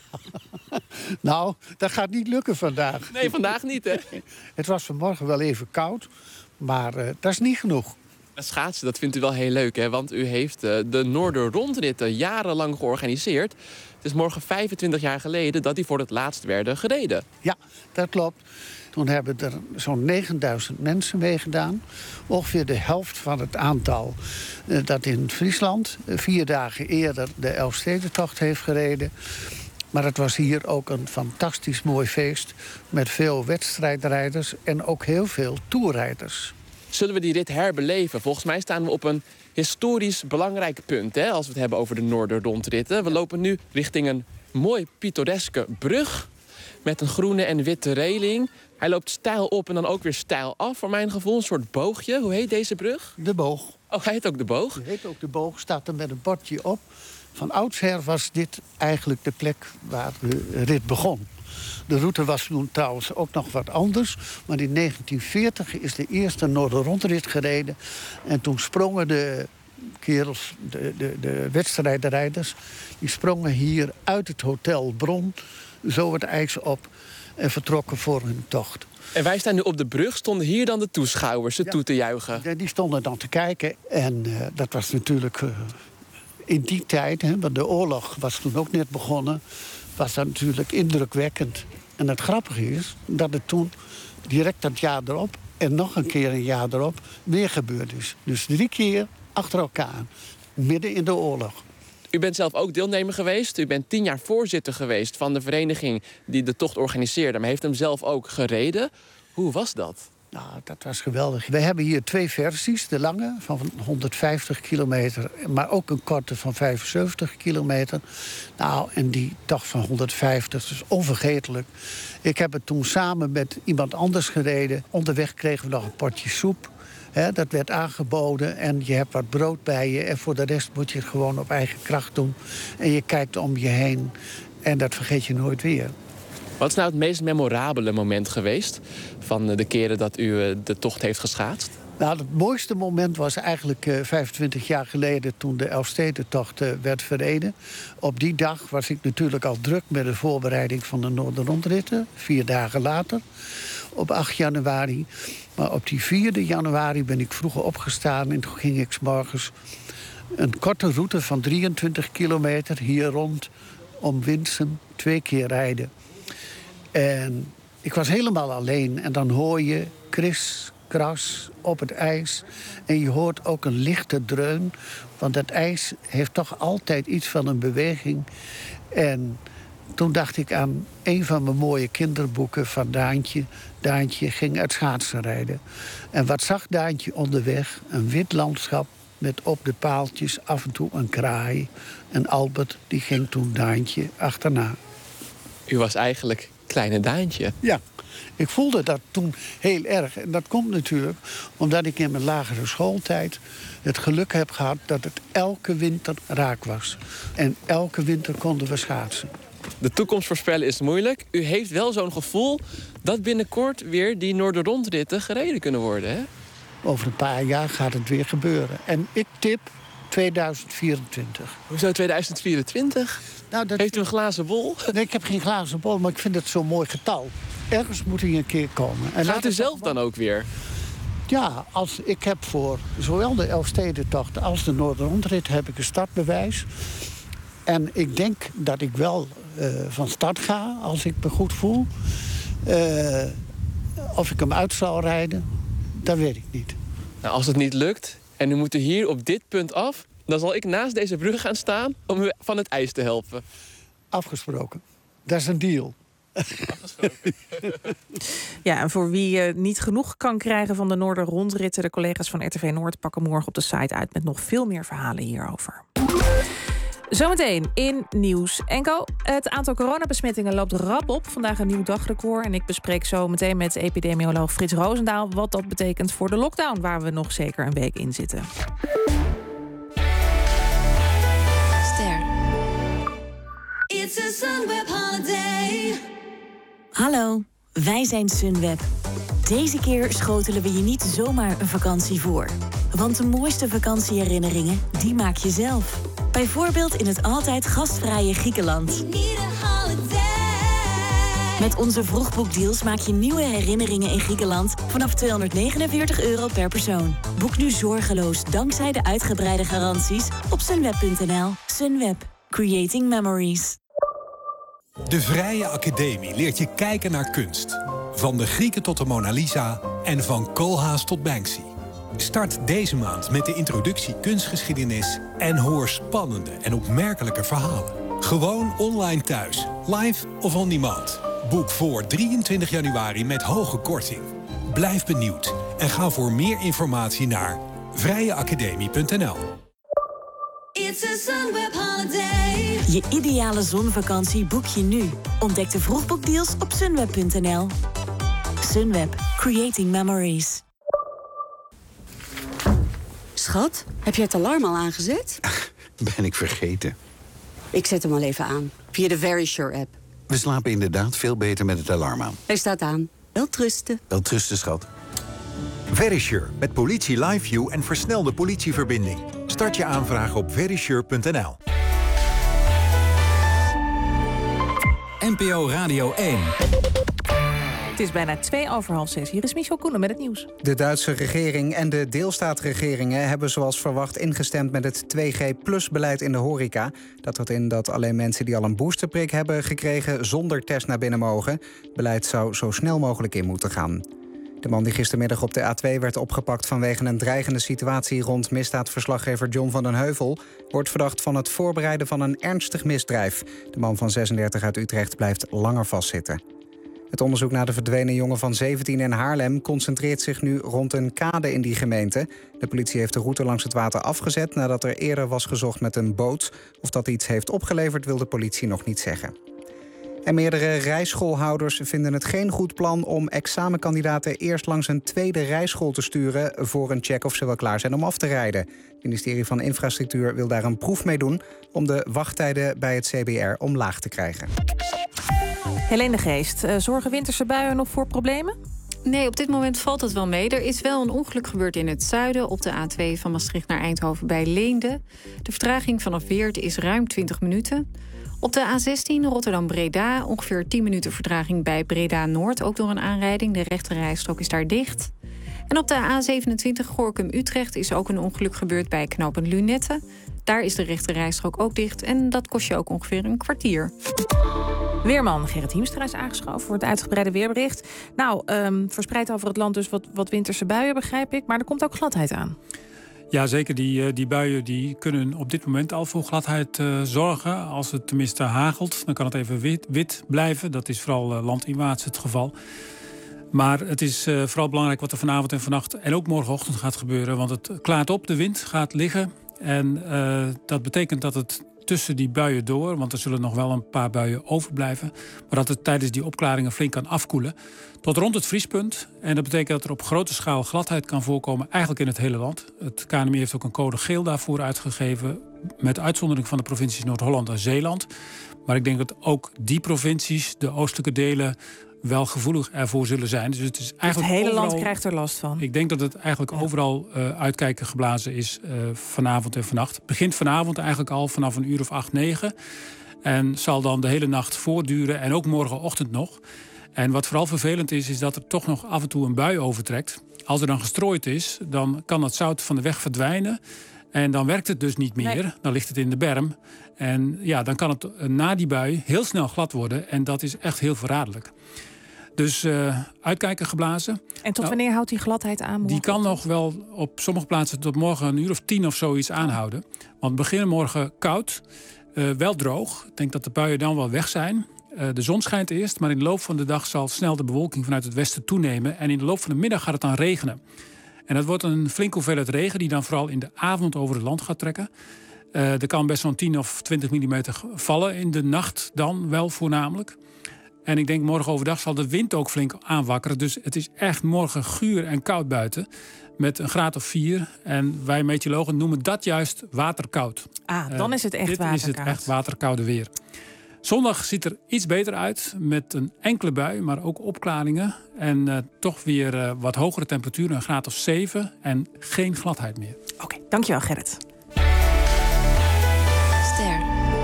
Nou, dat gaat niet lukken vandaag. Nee, vandaag niet, hè? Het was vanmorgen wel even koud, maar dat is niet genoeg. Schaatsen, dat vindt u wel heel leuk, hè? Want u heeft de Noorder-rondritten jarenlang georganiseerd. Het is morgen 25 jaar geleden dat die voor het laatst werden gereden. Ja, dat klopt. Toen hebben er zo'n 9000 mensen meegedaan. Ongeveer de helft van het aantal dat in Friesland 4 dagen eerder de Elfstedentocht heeft gereden. Maar het was hier ook een fantastisch mooi feest met veel wedstrijdrijders en ook heel veel toerrijders. Zullen we die rit herbeleven? Volgens mij staan we op een historisch belangrijk punt, hè, als we het hebben over de Noorder-rondritten. We lopen nu richting een mooi pittoreske brug met een groene en witte reling. Hij loopt steil op en dan ook weer steil af, voor mijn gevoel. Een soort boogje. Hoe heet deze brug? De Boog. Oh, hij heet ook de Boog? Hij heet ook de Boog, staat er met een bordje op. Van oudsher was dit eigenlijk de plek waar de rit begon. De route was toen trouwens ook nog wat anders. Maar in 1940 is de eerste Noorder-rondrit gereden. En toen sprongen de kerels, de wedstrijdrijders, die sprongen hier uit het Hotel Bron zo het ijs op en vertrokken voor hun tocht. En wij staan nu op de brug. Stonden hier dan de toeschouwers toe te juichen? Ja, die stonden dan te kijken. En dat was natuurlijk in die tijd, hè, want de oorlog was toen ook net begonnen, was dat natuurlijk indrukwekkend. En het grappige is dat het toen direct dat jaar erop en nog een keer een jaar erop weer gebeurd is. Dus 3 keer achter elkaar, midden in de oorlog. U bent zelf ook deelnemer geweest. U bent 10 jaar voorzitter geweest van de vereniging die de tocht organiseerde, maar heeft hem zelf ook gereden. Hoe was dat? Nou, dat was geweldig. We hebben hier 2 versies. De lange van 150 kilometer, maar ook een korte van 75 kilometer. Nou, en die tocht van 150, dus onvergetelijk. Ik heb het toen samen met iemand anders gereden. Onderweg kregen we nog een potje soep. Dat werd aangeboden en je hebt wat brood bij je. En voor de rest moet je het gewoon op eigen kracht doen. En je kijkt om je heen en dat vergeet je nooit weer. Wat is nou het meest memorabele moment geweest van de keren dat u de tocht heeft geschaatst? Nou, het mooiste moment was eigenlijk 25 jaar geleden toen de Elfstedentocht werd verreden. Op die dag was ik natuurlijk al druk met de voorbereiding van de Noorder-rondritten. 4 dagen later, op 8 januari. Maar op die 4e januari ben ik vroeger opgestaan en toen ging ik 's morgens een korte route van 23 kilometer hier rond om Winsum 2 keer rijden. En ik was helemaal alleen en dan hoor je kras op het ijs. En je hoort ook een lichte dreun, want het ijs heeft toch altijd iets van een beweging. En toen dacht ik aan een van mijn mooie kinderboeken van Daantje. Daantje ging uit schaatsen rijden. En wat zag Daantje onderweg? Een wit landschap met op de paaltjes af en toe een kraai. En Albert die ging toen Daantje achterna. U was eigenlijk kleine Daantje. Ja, ik voelde dat toen heel erg. En dat komt natuurlijk omdat ik in mijn lagere schooltijd het geluk heb gehad dat het elke winter raak was. En elke winter konden we schaatsen. De toekomst voorspellen is moeilijk. U heeft wel zo'n gevoel dat binnenkort weer die Noorder-rondritten gereden kunnen worden, hè? Over een paar jaar gaat het weer gebeuren. En ik tip 2024. Hoezo 2024? Nou, Heeft u een glazen bol? Nee, ik heb geen glazen bol, maar ik vind het zo'n mooi getal. Ergens moet hij een keer komen. En gaat u zelf dan ook weer? Ja, ik heb voor zowel de Elfstedentocht als de Noorderrondrit heb ik een startbewijs. En ik denk dat ik wel van start ga als ik me goed voel. Of ik hem uit zal rijden, dat weet ik niet. Nou, als het niet lukt en u moet u hier op dit punt af, dan zal ik naast deze brug gaan staan om u van het ijs te helpen. Afgesproken. Dat is een deal. Ja, en voor wie niet genoeg kan krijgen van de Noorderrondritten, de collega's van RTV Noord pakken morgen op de site uit met nog veel meer verhalen hierover. Zometeen in Nieuws & Co. Het aantal coronabesmettingen loopt rap op. Vandaag een nieuw dagrecord. En ik bespreek zo meteen met epidemioloog Frits Roosendaal wat dat betekent voor de lockdown, waar we nog zeker een week in zitten. Ster. It's a Sunweb holiday. Hallo, wij zijn Sunweb. Deze keer schotelen we je niet zomaar een vakantie voor. Want de mooiste vakantieherinneringen, die maak je zelf. Bijvoorbeeld in het altijd gastvrije Griekenland. Met onze vroegboekdeals maak je nieuwe herinneringen in Griekenland vanaf €249 per persoon. Boek nu zorgeloos dankzij de uitgebreide garanties op sunweb.nl. Sunweb. Creating memories. De Vrije Academie leert je kijken naar kunst. Van de Grieken tot de Mona Lisa en van Koolhaas tot Banksy. Start deze maand met de introductie kunstgeschiedenis en hoor spannende en opmerkelijke verhalen. Gewoon online thuis, live of on demand. Boek voor 23 januari met hoge korting. Blijf benieuwd en ga voor meer informatie naar vrijeacademie.nl. It's a Sunweb holiday. Je ideale zonvakantie boek je nu. Ontdek de vroegboekdeals op sunweb.nl. Sunweb. Creating memories. Schat, heb je het alarm al aangezet? Ben ik vergeten. Ik zet hem al even aan, via de Verisure-app. We slapen inderdaad veel beter met het alarm aan. Hij staat aan. Welterusten. Welterusten, schat. Verisure, met politie Live View en versnelde politieverbinding. Start je aanvraag op verisure.nl. NPO Radio 1. Het is bijna 5:02. Hier is Michel Koenen met het nieuws. De Duitse regering en de deelstaatregeringen hebben zoals verwacht ingestemd met het 2G+-beleid in de horeca. Dat houdt in dat alleen mensen die al een boosterprik hebben gekregen zonder test naar binnen mogen. Het beleid zou zo snel mogelijk in moeten gaan. De man die gistermiddag op de A2 werd opgepakt vanwege een dreigende situatie rond misdaadverslaggever John van den Heuvel wordt verdacht van het voorbereiden van een ernstig misdrijf. De man van 36 uit Utrecht blijft langer vastzitten. Het onderzoek naar de verdwenen jongen van 17 in Haarlem concentreert zich nu rond een kade in die gemeente. De politie heeft de route langs het water afgezet nadat er eerder was gezocht met een boot. Of dat iets heeft opgeleverd wil de politie nog niet zeggen. En meerdere rijschoolhouders vinden het geen goed plan om examenkandidaten eerst langs een tweede rijschool te sturen voor een check of ze wel klaar zijn om af te rijden. Het ministerie van Infrastructuur wil daar een proef mee doen om de wachttijden bij het CBR omlaag te krijgen. Helene de Geest, zorgen winterse buien nog voor problemen? Nee, op dit moment valt het wel mee. Er is wel een ongeluk gebeurd in het zuiden op de A2 van Maastricht naar Eindhoven bij Leende. De vertraging vanaf Weert is ruim 20 minuten. Op de A16 Rotterdam-Breda ongeveer 10 minuten vertraging bij Breda-Noord. Ook door een aanrijding. De rechterrijstrook is daar dicht. En op de A27 Gorinchem-Utrecht is ook een ongeluk gebeurd bij knooppunt Lunette. Daar is de rechterrijstrook ook dicht en dat kost je ook ongeveer een kwartier. Weerman Gerrit Hiemstra is aangeschoven voor het uitgebreide weerbericht. Nou, verspreid over het land dus wat winterse buien, begrijp ik. Maar er komt ook gladheid aan. Ja, zeker. Die buien die kunnen op dit moment al voor gladheid zorgen. Als het tenminste hagelt, dan kan het even wit blijven. Dat is vooral landinwaarts het geval. Maar het is vooral belangrijk wat er vanavond en vannacht en ook morgenochtend gaat gebeuren. Want het klaart op, de wind gaat liggen. En dat betekent dat het tussen die buien door, want er zullen nog wel een paar buien overblijven, maar dat het tijdens die opklaringen flink kan afkoelen tot rond het vriespunt. En dat betekent dat er op grote schaal gladheid kan voorkomen, eigenlijk in het hele land. Het KNMI heeft ook een code geel daarvoor uitgegeven, met uitzondering van de provincies Noord-Holland en Zeeland. Maar ik denk dat ook die provincies, de oostelijke delen, wel gevoelig ervoor zullen zijn. Dus het is eigenlijk het hele overal, land krijgt er last van. Ik denk dat het eigenlijk overal uitkijken geblazen is vanavond en vannacht. Het begint vanavond eigenlijk al vanaf 8, 9. En zal dan de hele nacht voortduren en ook morgenochtend nog. En wat vooral vervelend is dat er toch nog af en toe een bui overtrekt. Als er dan gestrooid is, dan kan het zout van de weg verdwijnen. En dan werkt het dus niet meer. Nee. Dan ligt het in de berm. En ja, dan kan het na die bui heel snel glad worden. En dat is echt heel verraderlijk. Dus uitkijken geblazen. En tot wanneer houdt die gladheid aan? Die kan nog wel op sommige plaatsen tot morgen 10:00 of zoiets aanhouden. Want we beginnen morgen koud, wel droog. Ik denk dat de buien dan wel weg zijn. De zon schijnt eerst, maar in de loop van de dag zal snel de bewolking vanuit het westen toenemen. En in de loop van de middag gaat het dan regenen. En dat wordt een flinke hoeveelheid regen die dan vooral in de avond over het land gaat trekken. Er kan best zo'n 10 of 20 millimeter vallen in de nacht dan wel voornamelijk. En ik denk morgen overdag zal de wind ook flink aanwakkeren. Dus het is echt morgen guur en koud buiten. Met 1 graad of 4. En wij meteorologen noemen dat juist waterkoud. Dan is het echt waterkoud. Dit is het echt waterkoude weer. Zondag ziet er iets beter uit met een enkele bui, maar ook opklaringen. En toch weer wat hogere temperaturen, 1 graad of 7. En geen gladheid meer. Oké, dankjewel Gerrit. Ster.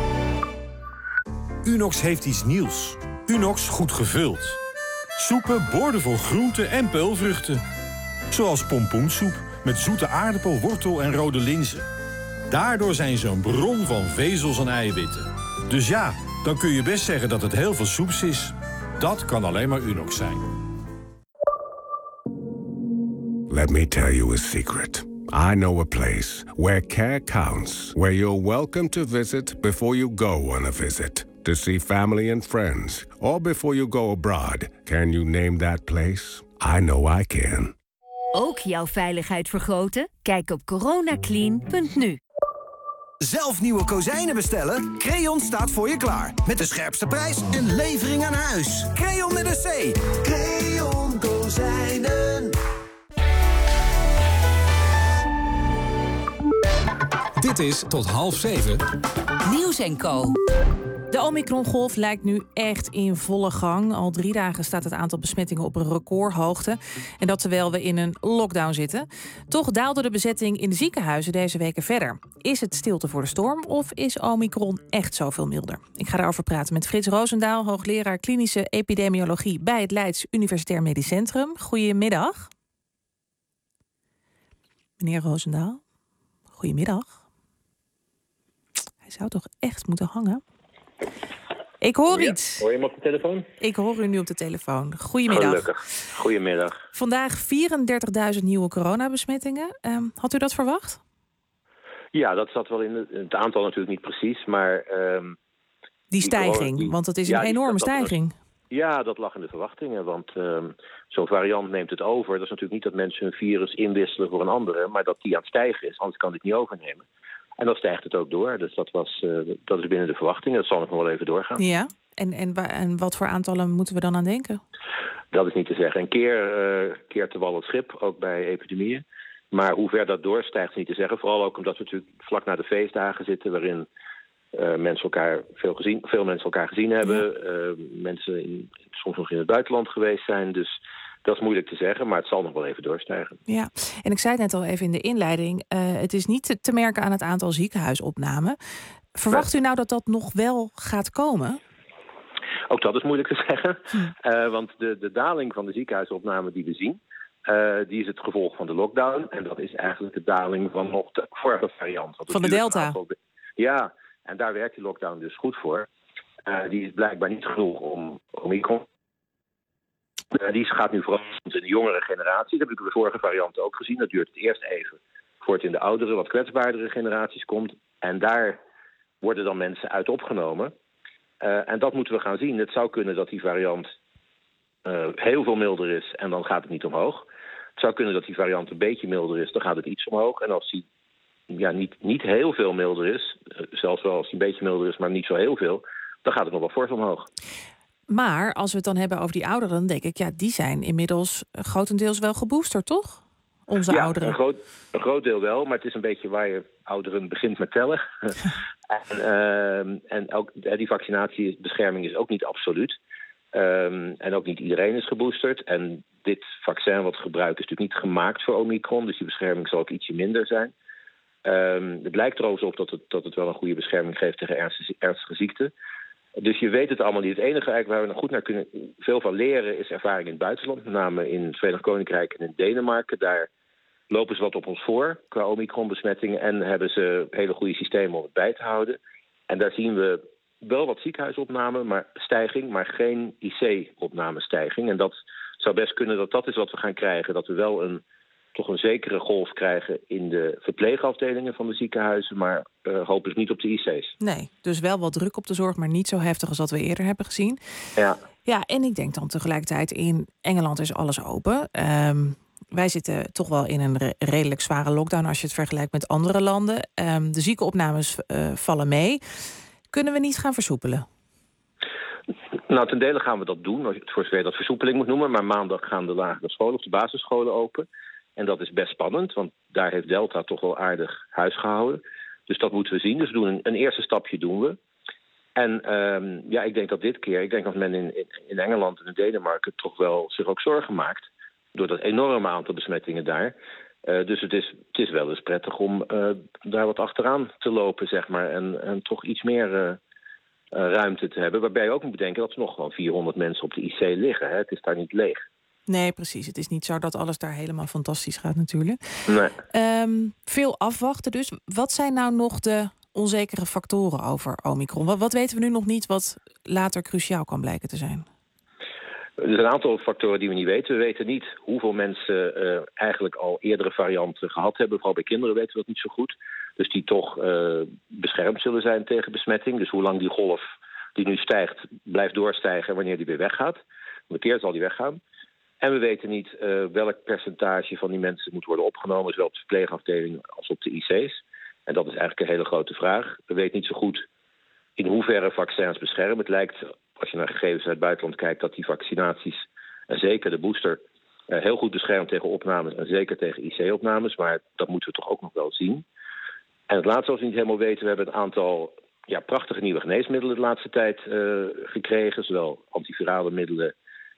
Unox heeft iets nieuws. Unox goed gevuld. Soepen boordevol groenten en peulvruchten. Zoals pompoensoep met zoete aardappel, wortel en rode linzen. Daardoor zijn ze een bron van vezels en eiwitten. Dus ja, dan kun je best zeggen dat het heel veel soeps is. Dat kan alleen maar Unox zijn. Let me tell you a secret. I know a place where care counts. Where you're welcome to visit before you go on a visit. To see family and friends. Or before you go abroad. Can you name that place? I know I can. Ook jouw veiligheid vergroten? Kijk op coronaclean.nu. Zelf nieuwe kozijnen bestellen? Creon staat voor je klaar. Met de scherpste prijs en levering aan huis. Creon met een C. Creon Kozijnen. Dit is tot 6:30. Nieuws & Co. De Omicron-golf lijkt nu echt in volle gang. Al 3 dagen staat het aantal besmettingen op een recordhoogte. En dat terwijl we in een lockdown zitten. Toch daalde de bezetting in de ziekenhuizen deze weken verder. Is het stilte voor de storm of is Omicron echt zoveel milder? Ik ga daarover praten met Frits Roosendaal, hoogleraar klinische epidemiologie bij het Leids Universitair Medisch Centrum. Goedemiddag. Meneer Roosendaal, goedemiddag. Hij zou toch echt moeten hangen? Ik hoor iets. Hoor je hem op de telefoon? Ik hoor u nu op de telefoon. Goedemiddag. Gelukkig. Goedemiddag. Vandaag 34.000 nieuwe coronabesmettingen. Had u dat verwacht? Ja, dat zat wel in het aantal natuurlijk niet precies, maar... die stijging, want het is een enorme stijging. Ja, dat lag in de verwachtingen, want zo'n variant neemt het over. Dat is natuurlijk niet dat mensen hun virus inwisselen voor een andere, maar dat die aan het stijgen is, anders kan dit niet overnemen. En dan stijgt het ook door. Dus dat is binnen de verwachtingen. Dat zal nog wel even doorgaan. Ja, en wat voor aantallen moeten we dan aan denken? Dat is niet te zeggen. Een keer te wal het schip, ook bij epidemieën. Maar hoe ver dat doorstijgt is niet te zeggen. Vooral ook omdat we natuurlijk vlak na de feestdagen zitten, waarin veel mensen elkaar gezien hebben. Ja. Mensen soms nog in het buitenland geweest zijn. Dus dat is moeilijk te zeggen, maar het zal nog wel even doorstijgen. Ja, en ik zei het net al even in de inleiding. Het is niet te merken aan het aantal ziekenhuisopnamen. Verwacht u nou dat dat nog wel gaat komen? Ook dat is moeilijk te zeggen. Want de daling van de ziekenhuisopnamen die we zien, die is het gevolg van de lockdown. En dat is eigenlijk de daling van nog de vorige variant. Van de Delta? Ja, en daar werkt die lockdown dus goed voor. Die is blijkbaar niet genoeg om Omicron. Die gaat nu vooral in de jongere generatie. Dat heb ik bij de vorige varianten ook gezien. Dat duurt het eerst even voor het in de oudere, wat kwetsbaardere generaties komt. En daar worden dan mensen uit opgenomen. En dat moeten we gaan zien. Het zou kunnen dat die variant heel veel milder is en dan gaat het niet omhoog. Het zou kunnen dat die variant een beetje milder is, dan gaat het iets omhoog. En als die niet heel veel milder is, zelfs wel als die een beetje milder is, maar niet zo heel veel, dan gaat het nog wel fors omhoog. Maar als we het dan hebben over die ouderen, denk ik, die zijn inmiddels grotendeels wel geboosterd, toch? Onze ouderen. Een groot deel wel, maar het is een beetje waar je ouderen begint met tellen. En ook die vaccinatiebescherming is ook niet absoluut. En ook niet iedereen is geboosterd. En dit vaccin wat we gebruiken is natuurlijk niet gemaakt voor Omicron. Dus die bescherming zal ook ietsje minder zijn. Het lijkt er overigens op dat het wel een goede bescherming geeft tegen ernstige ziekten. Dus je weet het allemaal niet. Het enige eigenlijk waar we nog goed naar kunnen veel van leren is ervaring in het buitenland. Met name in het Verenigd Koninkrijk en in Denemarken. Daar lopen ze wat op ons voor qua Omicron-besmettingen. En hebben ze hele goede systemen om het bij te houden. En daar zien we wel wat ziekenhuisopname, maar geen IC-opnamestijging. En dat zou best kunnen dat is wat we gaan krijgen. Dat we wel toch een zekere golf krijgen in de verpleegafdelingen van de ziekenhuizen, maar hopelijk niet op de IC's. Nee, dus wel wat druk op de zorg, maar niet zo heftig als wat we eerder hebben gezien. Ja. Ja, en ik denk dan tegelijkertijd in Engeland is alles open. Wij zitten toch wel in een redelijk zware lockdown als je het vergelijkt met andere landen. De ziekenopnames vallen mee. Kunnen we niet gaan versoepelen? Nou, ten dele gaan we dat doen, voor zover je dat versoepeling moet noemen. Maar maandag gaan de lagere scholen of de basisscholen open. En dat is best spannend, want daar heeft Delta toch wel aardig huis gehouden. Dus dat moeten we zien. Dus we doen een eerste stapje doen we. En ik denk dat dit keer, dat men in Engeland en in Denemarken toch wel zich ook zorgen maakt. Door dat enorme aantal besmettingen daar. Dus het is wel eens prettig om daar wat achteraan te lopen, zeg maar. En toch iets meer ruimte te hebben. Waarbij je ook moet bedenken dat er nog gewoon 400 mensen op de IC liggen. Hè. Het is daar niet leeg. Nee, precies. Het is niet zo dat alles daar helemaal fantastisch gaat natuurlijk. Nee. Veel afwachten dus. Wat zijn nou nog de onzekere factoren over Omicron? Wat weten we nu nog niet wat later cruciaal kan blijken te zijn? Er zijn een aantal factoren die we niet weten. We weten niet hoeveel mensen eigenlijk al eerdere varianten gehad hebben. Vooral bij kinderen weten we dat niet zo goed. Dus die toch beschermd zullen zijn tegen besmetting. Dus hoe lang die golf die nu stijgt, blijft doorstijgen en wanneer die weer weggaat. Een keer zal die weggaan. En we weten niet welk percentage van die mensen moet worden opgenomen, zowel op de verpleegafdeling als op de IC's. En dat is eigenlijk een hele grote vraag. We weten niet zo goed in hoeverre vaccins beschermen. Het lijkt, als je naar gegevens uit het buitenland kijkt, dat die vaccinaties, en zeker de booster, heel goed beschermt tegen opnames en zeker tegen IC-opnames. Maar dat moeten we toch ook nog wel zien. En het laatste, als we niet helemaal weten, we hebben een aantal prachtige nieuwe geneesmiddelen de laatste tijd gekregen. Zowel antivirale middelen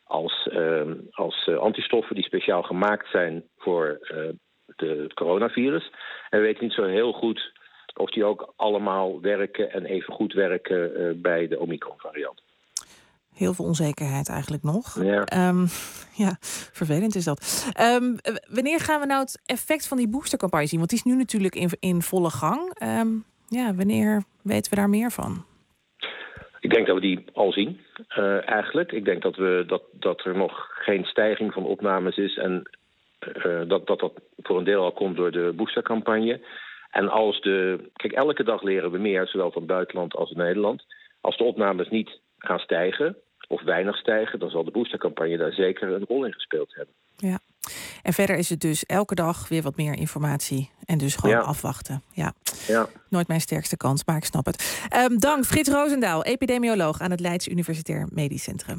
als antistoffen die speciaal gemaakt zijn voor het coronavirus. En we weten niet zo heel goed of die ook allemaal werken en even goed werken bij de Omicron-variant. Heel veel onzekerheid eigenlijk nog. Ja, vervelend is dat. Wanneer gaan we nou het effect van die boostercampagne zien? Want die is nu natuurlijk in volle gang. Wanneer weten we daar meer van? Ik denk dat we die al zien, eigenlijk. Ik denk dat er nog geen stijging van opnames is en dat voor een deel al komt door de boostercampagne. En kijk, elke dag leren we meer, zowel van het buitenland als in Nederland. Als de opnames niet gaan stijgen of weinig stijgen, dan zal de boostercampagne daar zeker een rol in gespeeld hebben. Ja. En verder is het dus elke dag weer wat meer informatie en dus gewoon afwachten. Ja. Nooit mijn sterkste kant, maar ik snap het. Dank Frits Roosendaal, epidemioloog aan het Leids Universitair Medisch Centrum.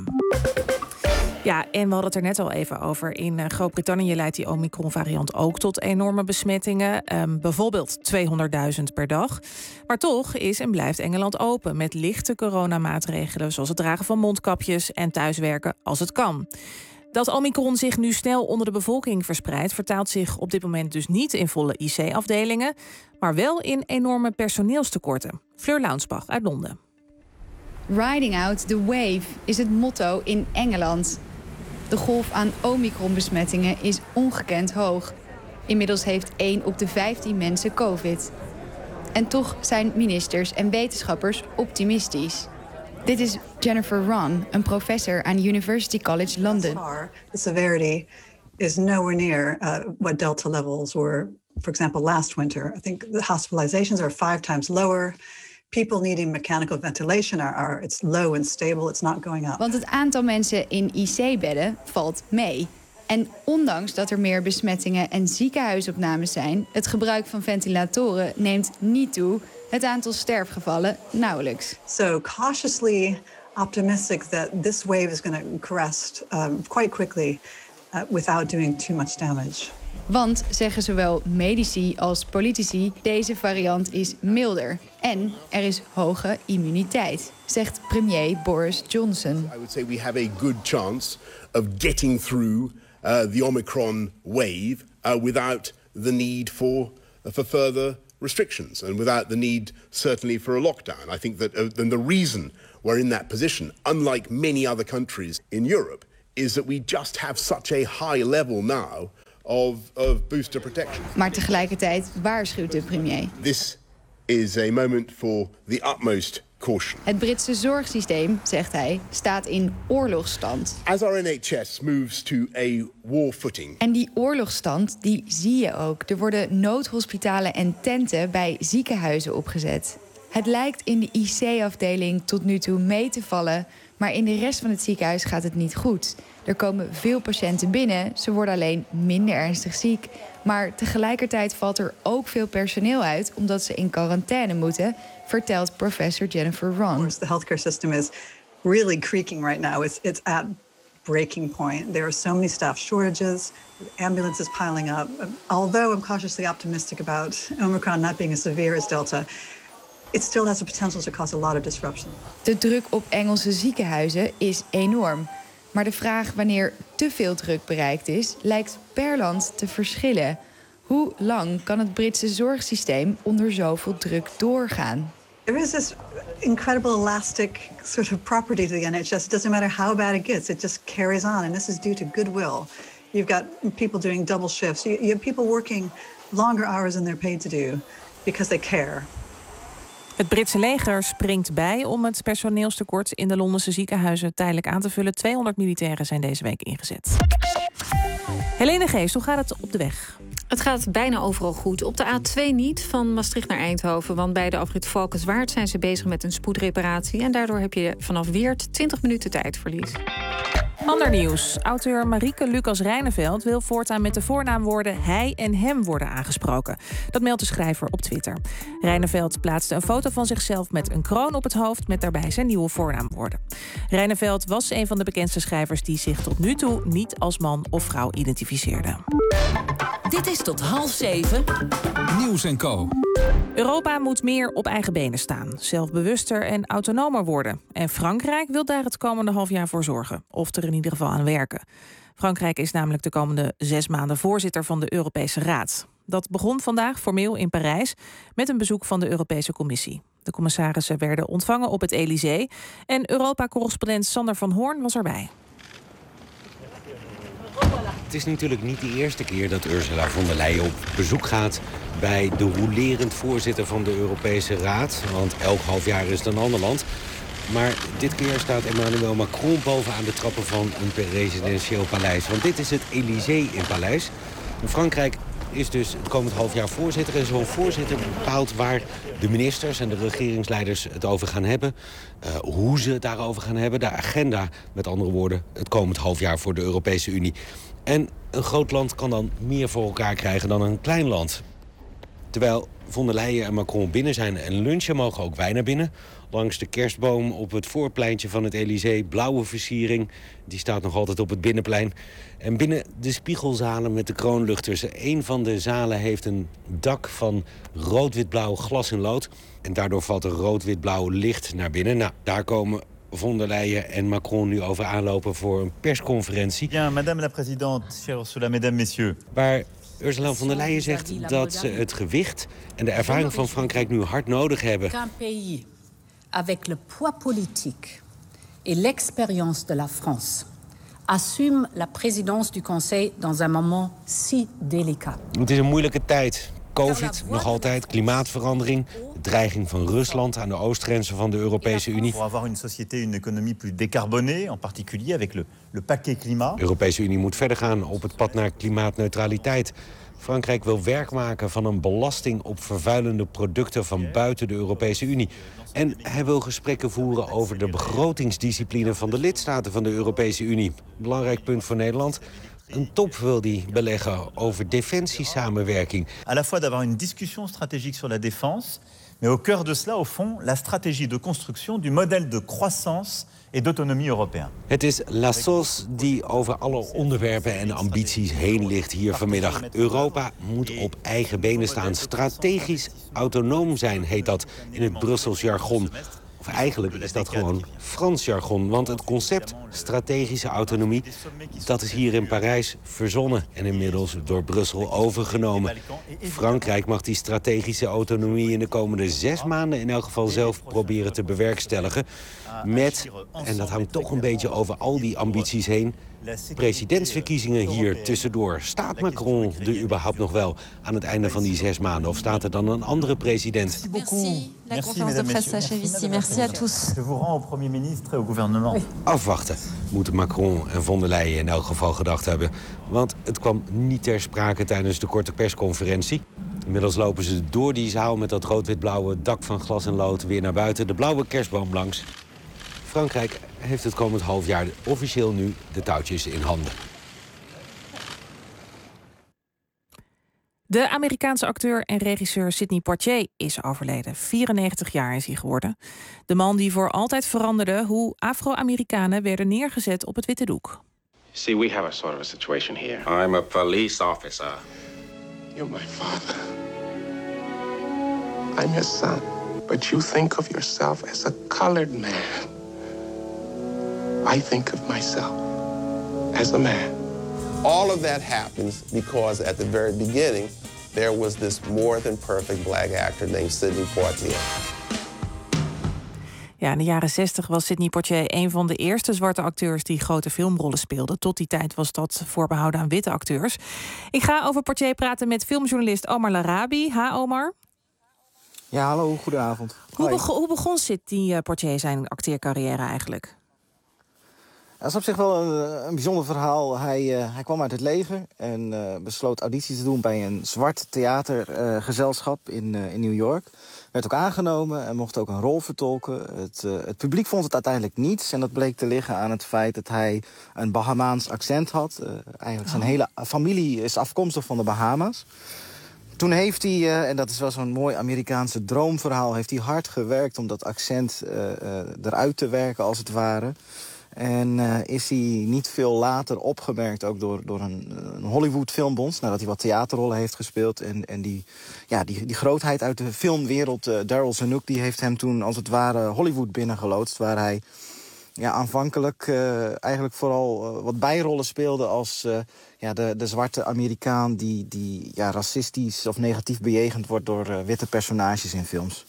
Ja, en we hadden het er net al even over. In Groot-Brittannië leidt die Omicron-variant ook tot enorme besmettingen. Bijvoorbeeld 200.000 per dag. Maar toch is en blijft Engeland open met lichte coronamaatregelen, zoals het dragen van mondkapjes en thuiswerken als het kan. Dat Omicron zich nu snel onder de bevolking verspreidt, vertaalt zich op dit moment dus niet in volle IC-afdelingen, maar wel in enorme personeelstekorten. Fleur Launsbach uit Londen. Riding out the wave is het motto in Engeland. De golf aan Omicron-besmettingen is ongekend hoog. Inmiddels heeft 1 op de 15 mensen COVID. En toch zijn ministers en wetenschappers optimistisch. Dit is Jennifer Ron, een professor aan University College London. The severity is nowhere near what Delta levels were, for example, last winter. I think the hospitalizations are 5 times lower. People needing mechanical ventilation it's low and stable. It's not going up. Want het aantal mensen in IC-bedden valt mee. En ondanks dat er meer besmettingen en ziekenhuisopnames zijn, het gebruik van ventilatoren neemt niet toe. Het aantal sterfgevallen nauwelijks. So cautiously optimistic that this wave is going to crest quite quickly without doing too much damage. Want, zeggen zowel medici als politici, deze variant is milder. En er is hoge immuniteit, zegt premier Boris Johnson. I would say we have a good chance of getting through the Omicron wave without the need for further restrictions and without the need certainly for a lockdown. I think that the reason we're in that position, unlike many other countries in Europe, is that we just have such a high level now of booster protection. Maar tegelijkertijd waarschuwt de premier. This is a moment for the utmost caution. Het Britse zorgsysteem, zegt hij, staat in oorlogsstand. As our NHS moves to a war footing. En die oorlogsstand, die zie je ook. Er worden noodhospitalen en tenten bij ziekenhuizen opgezet. Het lijkt in de IC-afdeling tot nu toe mee te vallen, maar in de rest van het ziekenhuis gaat het niet goed. Er komen veel patiënten binnen, ze worden alleen minder ernstig ziek. Maar tegelijkertijd valt er ook veel personeel uit omdat ze in quarantaine moeten, vertelt professor Jennifer Ron. The healthcare system is really creaking right now. It's at breaking point. There are so many staff shortages, ambulances piling up. Although I'm cautiously optimistic about Omicron not being as severe as Delta, it still has the potential to cause a lot of disruption. De druk op Engelse ziekenhuizen is enorm. Maar de vraag wanneer te veel druk bereikt is, lijkt per land te verschillen. Hoe lang kan het Britse zorgsysteem onder zoveel druk doorgaan? There is this incredible elastic sort of property to the NHS. It doesn't matter how bad it gets, it just carries on. And this is due to goodwill. You've got people doing double shifts. You have people working longer hours than they're paid to do because they care. Het Britse leger springt bij om het personeelstekort in de Londense ziekenhuizen tijdelijk aan te vullen. 200 militairen zijn deze week ingezet. Helene Geest, hoe gaat het op de weg? Het gaat bijna overal goed. Op de A2 niet, van Maastricht naar Eindhoven. Want bij de afrit Valkenswaard zijn ze bezig met een spoedreparatie. En daardoor heb je vanaf Weert 20 minuten tijdverlies. Ander nieuws. Auteur Marieke Lucas Rijneveld wil voortaan met de voornaamwoorden hij en hem worden aangesproken. Dat meldt de schrijver op Twitter. Rijneveld plaatste een foto van zichzelf met een kroon op het hoofd met daarbij zijn nieuwe voornaamwoorden. Rijneveld was een van de bekendste schrijvers die zich tot nu toe niet als man of vrouw identificeerde. Dit is tot 6:30. Nieuws & Co. Europa moet meer op eigen benen staan, zelfbewuster en autonomer worden. En Frankrijk wil daar het komende half jaar voor zorgen, of er in ieder geval aan werken. Frankrijk is namelijk de komende 6 maanden voorzitter van de Europese Raad. Dat begon vandaag formeel in Parijs met een bezoek van de Europese Commissie. De commissarissen werden ontvangen op het Elysée en Europa-correspondent Sander van Hoorn was erbij. Het is natuurlijk niet de eerste keer dat Ursula von der Leyen op bezoek gaat bij de rolerend voorzitter van de Europese Raad. Want elk half jaar is het een ander land. Maar dit keer staat Emmanuel Macron bovenaan de trappen van een residentieel paleis. Want dit is het Elysée in Parijs. Frankrijk is dus het komend half jaar voorzitter. En zo'n voorzitter bepaalt waar de ministers en de regeringsleiders het over gaan hebben. Hoe ze het daarover gaan hebben. De agenda, met andere woorden, het komend half jaar voor de Europese Unie. En een groot land kan dan meer voor elkaar krijgen dan een klein land. Terwijl von der Leyen en Macron binnen zijn en lunchen, mogen ook wij naar binnen. Langs de kerstboom op het voorpleintje van het Elysée, blauwe versiering. Die staat nog altijd op het binnenplein. En binnen de spiegelzalen met de kroonluchters. Een van de zalen heeft een dak van rood-wit-blauw glas in lood. En daardoor valt er rood-wit-blauw licht naar binnen. Nou, daar komen von der Leyen en Macron nu over aanlopen voor een persconferentie. Ja, madame la présidente, chère Ursula, mesdames, messieurs. Waar Ursula von der Leyen zegt dat ze het gewicht en de ervaring van Frankrijk nu hard nodig hebben. Qu'un pays avec le poids politique et l'expérience de la France assume la présidence du Conseil dans un moment si délicat. Het is een moeilijke tijd. Covid, nog altijd, klimaatverandering, de dreiging van Rusland aan de oostgrenzen van de Europese Unie. Pour avoir une société, une économie plus décarbonée, en particulier avec le paquet climat. De Europese Unie moet verder gaan op het pad naar klimaatneutraliteit. Frankrijk wil werk maken van een belasting op vervuilende producten van buiten de Europese Unie. En hij wil gesprekken voeren over de begrotingsdiscipline van de lidstaten van de Europese Unie. Belangrijk punt voor Nederland. Een top wil die beleggen over defensiesamenwerking. À la fois d'avoir une discussion stratégique sur la défense, Mais au cœur de cela, au fond, la stratégie de construction du modèle de croissance et d'autonomie européen. Het is La Sauce die over alle onderwerpen en ambities heen ligt hier vanmiddag. Europa moet op eigen benen staan. Strategisch autonoom zijn, heet dat in het Brussels jargon. Of eigenlijk is dat gewoon Frans jargon. Want het concept strategische autonomie, dat is hier in Parijs verzonnen en inmiddels door Brussel overgenomen. Frankrijk mag die strategische autonomie in de komende 6 maanden in elk geval zelf proberen te bewerkstelligen. Met, en dat hangt toch een beetje over al die ambities heen, presidentsverkiezingen hier tussendoor. Staat Macron er überhaupt nog wel aan het einde van die 6 maanden? Of staat er dan een andere president? Merci. La conférence de presse s'achève ici. Merci à tous. Je vous rends au Premier ministre et au gouvernement. Afwachten moeten Macron en von der Leyen in elk geval gedacht hebben. Want het kwam niet ter sprake tijdens de korte persconferentie. Inmiddels lopen ze door die zaal met dat rood-wit-blauwe dak van glas en lood weer naar buiten. De blauwe kerstboom langs. Frankrijk heeft het komend half jaar officieel nu de touwtjes in handen. De Amerikaanse acteur en regisseur Sidney Poitier is overleden. 94 jaar is hij geworden. De man die voor altijd veranderde hoe Afro-Amerikanen werden neergezet op het witte doek. See, we have a sort of a situation here. I'm a police officer. You're my father. I'm his son. But you think of yourself as a colored man. I think of myself as a man. All of that happens because at the very beginning, there was this more than perfect black actor named Sidney Poitier. Ja, in de jaren 60 was Sidney Poitier een van de eerste zwarte acteurs die grote filmrollen speelden. Tot die tijd was dat voorbehouden aan witte acteurs. Ik ga over Poitier praten met filmjournalist Omar Larabi. Ha, Omar. Ja, hallo, goedenavond. Hoe begon Sidney Poitier zijn acteercarrière eigenlijk? Dat is op zich wel een bijzonder verhaal. Hij kwam uit het leger en besloot audities te doen bij een zwart theatergezelschap in New York. Werd ook aangenomen en mocht ook een rol vertolken. Het publiek vond het uiteindelijk niets. En dat bleek te liggen aan het feit dat hij een Bahamaans accent had. Eigenlijk zijn hele familie is afkomstig van de Bahama's. Toen heeft hij, en dat is wel zo'n mooi Amerikaanse droomverhaal, heeft hij hard gewerkt om dat accent eruit te werken als het ware. En is hij niet veel later opgemerkt, ook door een Hollywood filmbond, nadat hij wat theaterrollen heeft gespeeld. En die grootheid uit de filmwereld, Daryl Zanuck, die heeft hem toen als het ware Hollywood binnengeloodst, waar hij aanvankelijk eigenlijk vooral wat bijrollen speelde als de zwarte Amerikaan die racistisch of negatief bejegend wordt door witte personages in films.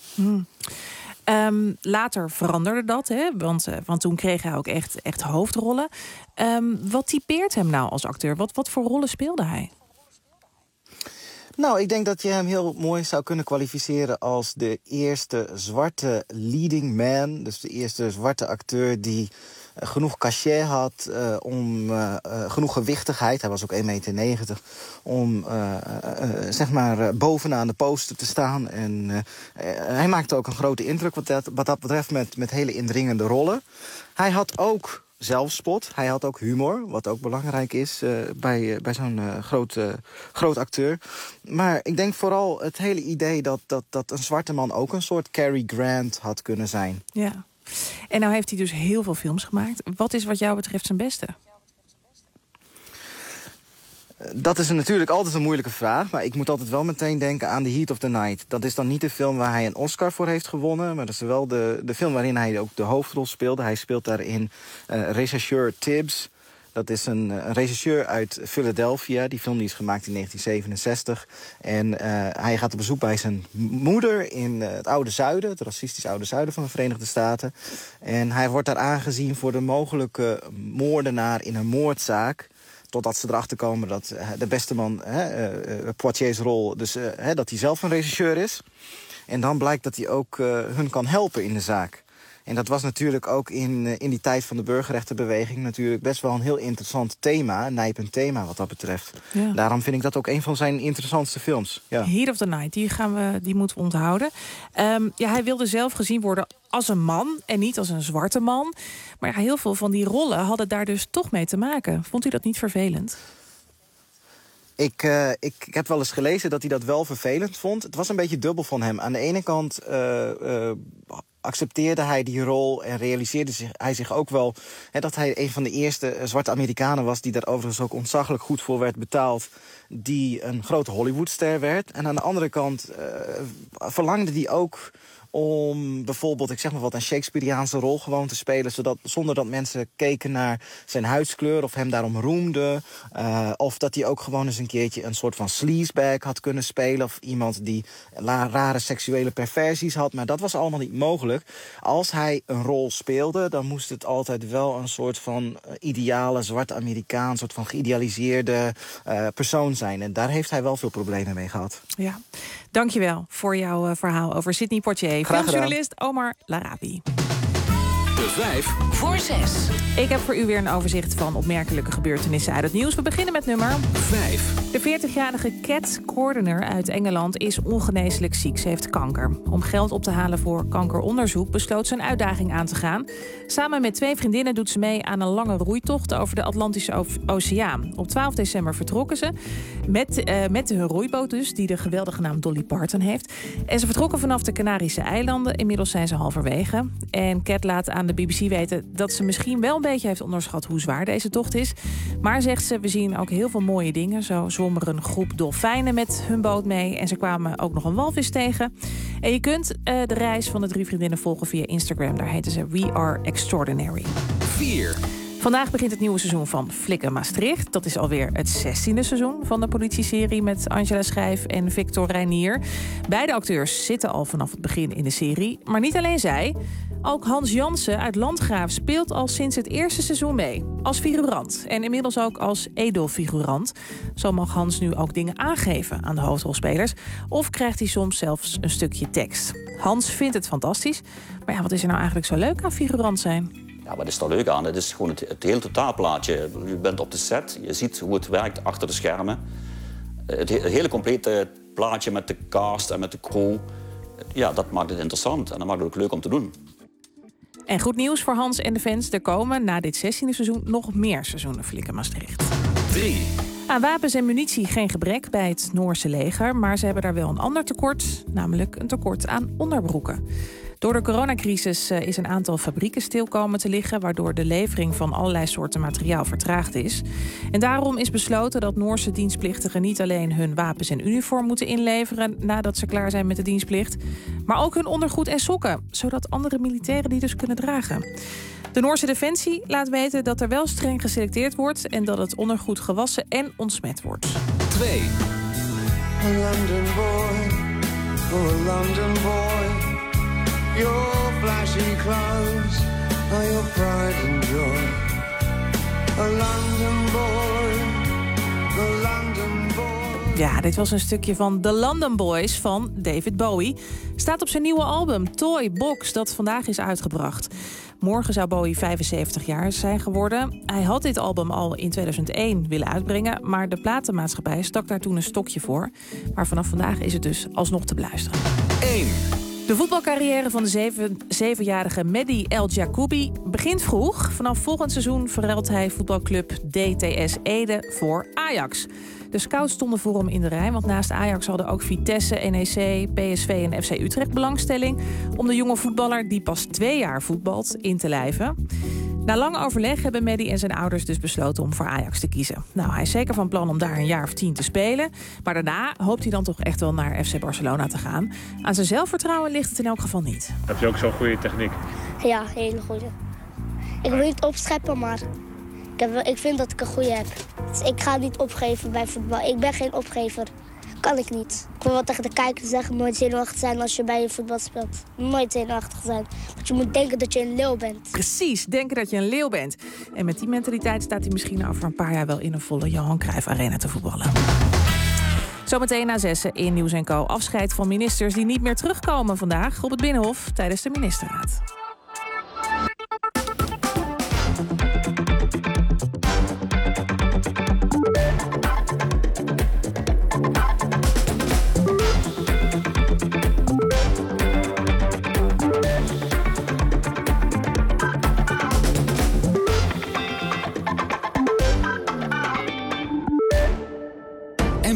Later veranderde dat, hè? Want toen kreeg hij ook echt hoofdrollen. Wat typeert hem nou als acteur? Wat voor rollen speelde hij? Nou, ik denk dat je hem heel mooi zou kunnen kwalificeren als de eerste zwarte leading man. Dus de eerste zwarte acteur die genoeg cachet had, genoeg gewichtigheid. Hij was ook 1,90 meter, om bovenaan de poster te staan. En hij maakte ook een grote indruk wat dat betreft met hele indringende rollen. Hij had ook zelfspot, hij had ook humor, wat ook belangrijk is bij zo'n groot acteur. Maar ik denk vooral het hele idee dat een zwarte man ook een soort Cary Grant had kunnen zijn. Ja. En nou heeft hij dus heel veel films gemaakt. Wat is wat jou betreft zijn beste? Dat is natuurlijk altijd een moeilijke vraag. Maar ik moet altijd wel meteen denken aan The Heat of the Night. Dat is dan niet de film waar hij een Oscar voor heeft gewonnen. Maar dat is wel de film waarin hij ook de hoofdrol speelde. Hij speelt daarin regisseur Tibbs. Dat is een regisseur uit Philadelphia. Die film die is gemaakt in 1967. En hij gaat op bezoek bij zijn moeder in het Oude Zuiden. Het racistisch Oude Zuiden van de Verenigde Staten. En hij wordt daar aangezien voor de mogelijke moordenaar in een moordzaak. Totdat ze erachter komen dat de beste man, Poitiers rol, dus dat hij zelf een regisseur is. En dan blijkt dat hij ook hun kan helpen in de zaak. En dat was natuurlijk ook in die tijd van de burgerrechtenbeweging natuurlijk best wel een heel interessant thema, een nijpend thema wat dat betreft. Ja. Daarom vind ik dat ook een van zijn interessantste films. Ja. Heat of the Night, die moeten we onthouden. Hij wilde zelf gezien worden als een man en niet als een zwarte man. Maar heel veel van die rollen hadden daar dus toch mee te maken. Vond u dat niet vervelend? Ik heb wel eens gelezen dat hij dat wel vervelend vond. Het was een beetje dubbel van hem. Aan de ene kant accepteerde hij die rol en realiseerde hij zich ook wel dat hij een van de eerste zwarte Amerikanen was die daar overigens ook ontzaglijk goed voor werd betaald, die een grote Hollywoodster werd. En aan de andere kant verlangde hij ook om bijvoorbeeld, ik zeg maar wat, een Shakespeareaanse rol gewoon te spelen, zonder dat mensen keken naar zijn huidskleur of hem daarom roemden. Of dat hij ook gewoon eens een keertje een soort van sleazebag had kunnen spelen. Of iemand die rare seksuele perversies had. Maar dat was allemaal niet mogelijk. Als hij een rol speelde, dan moest het altijd wel een soort van ideale zwarte Amerikaan, soort van geïdealiseerde persoon zijn. En daar heeft hij wel veel problemen mee gehad. Ja, dankjewel voor jouw verhaal over Sidney Poitier. Filmjournalist Omar Larabi. De 5 voor 6. Ik heb voor u weer een overzicht van opmerkelijke gebeurtenissen uit het nieuws. We beginnen met nummer 5. De 40-jarige Cat Cordener uit Engeland is ongeneeslijk ziek. Ze heeft kanker. Om geld op te halen voor kankeronderzoek besloot ze een uitdaging aan te gaan. Samen met 2 vriendinnen doet ze mee aan een lange roeitocht over de Atlantische Oceaan. Op 12 december vertrokken ze met hun roeiboot dus, die de geweldige naam Dolly Parton heeft. En ze vertrokken vanaf de Canarische eilanden. Inmiddels zijn ze halverwege. En Cat laat aan de BBC weten dat ze misschien wel een beetje heeft onderschat hoe zwaar deze tocht is. Maar zegt ze, we zien ook heel veel mooie dingen. Zo zwom er een groep dolfijnen met hun boot mee. En ze kwamen ook nog een walvis tegen. En je kunt de reis van de 3 vriendinnen volgen via Instagram. Daar heten ze We Are Extraordinary. 4. Vandaag begint het nieuwe seizoen van Flikken Maastricht. Dat is alweer het 16e seizoen van de politieserie met Angela Schijf en Victor Reinier. Beide acteurs zitten al vanaf het begin in de serie. Maar niet alleen zij. Ook Hans Jansen uit Landgraaf speelt al sinds het eerste seizoen mee. Als figurant en inmiddels ook als edelfigurant. Zo mag Hans nu ook dingen aangeven aan de hoofdrolspelers. Of krijgt hij soms zelfs een stukje tekst. Hans vindt het fantastisch. Maar ja, wat is er nou eigenlijk zo leuk aan figurant zijn? Ja, wat is er leuk aan? Het is gewoon het hele totaalplaatje. Je bent op de set, je ziet hoe het werkt achter de schermen. Het hele complete plaatje met de cast en met de crew. Ja, dat maakt het interessant en dat maakt het ook leuk om te doen. En goed nieuws voor Hans en de fans. Er komen na dit 16e seizoen nog meer seizoenen Flikken Maastricht. 3. Aan wapens en munitie geen gebrek bij het Noorse leger. Maar ze hebben daar wel een ander tekort. Namelijk een tekort aan onderbroeken. Door de coronacrisis is een aantal fabrieken stil komen te liggen, waardoor de levering van allerlei soorten materiaal vertraagd is. En daarom is besloten dat Noorse dienstplichtigen niet alleen hun wapens en uniform moeten inleveren nadat ze klaar zijn met de dienstplicht, maar ook hun ondergoed en sokken, zodat andere militairen die dus kunnen dragen. De Noorse Defensie laat weten dat er wel streng geselecteerd wordt en dat het ondergoed gewassen en ontsmet wordt. 2. A London boy, oh a London boy. Your flashy clothes are your pride and joy. A London boy, a London boy. Ja, dit was een stukje van The London Boys van David Bowie. Staat op zijn nieuwe album Toy Box, dat vandaag is uitgebracht. Morgen zou Bowie 75 jaar zijn geworden. Hij had dit album al in 2001 willen uitbrengen, maar de platenmaatschappij stak daar toen een stokje voor. Maar vanaf vandaag is het dus alsnog te beluisteren. 1. De voetbalcarrière van de 7-jarige Mehdi El Jacoubi begint vroeg. Vanaf volgend seizoen verruilt hij voetbalclub DTS Ede voor Ajax. De scouts stonden voor hem in de rij, want naast Ajax hadden ook Vitesse, NEC, PSV en FC Utrecht belangstelling om de jonge voetballer, die pas 2 jaar voetbalt, in te lijven. Na lang overleg hebben Mehdi en zijn ouders dus besloten om voor Ajax te kiezen. Nou, hij is zeker van plan om daar een jaar of 10 te spelen. Maar daarna hoopt hij dan toch echt wel naar FC Barcelona te gaan. Aan zijn zelfvertrouwen ligt het in elk geval niet. Heb je ook zo'n goede techniek? Ja, hele goede. Ik wil niet opscheppen, maar ik vind dat ik een goede heb. Dus ik ga niet opgeven bij voetbal. Ik ben geen opgever. Kan ik niet. Ik wil wel tegen de kijkers zeggen, nooit zenuwachtig zijn als je bij je voetbal speelt. Nooit zenuwachtig zijn. Want je moet denken dat je een leeuw bent. Precies, denken dat je een leeuw bent. En met die mentaliteit staat hij misschien over een paar jaar wel in een volle Johan Cruijff Arena te voetballen. Zometeen na 6 in Nieuws & Co. Afscheid van ministers die niet meer terugkomen vandaag op het Binnenhof tijdens de ministerraad.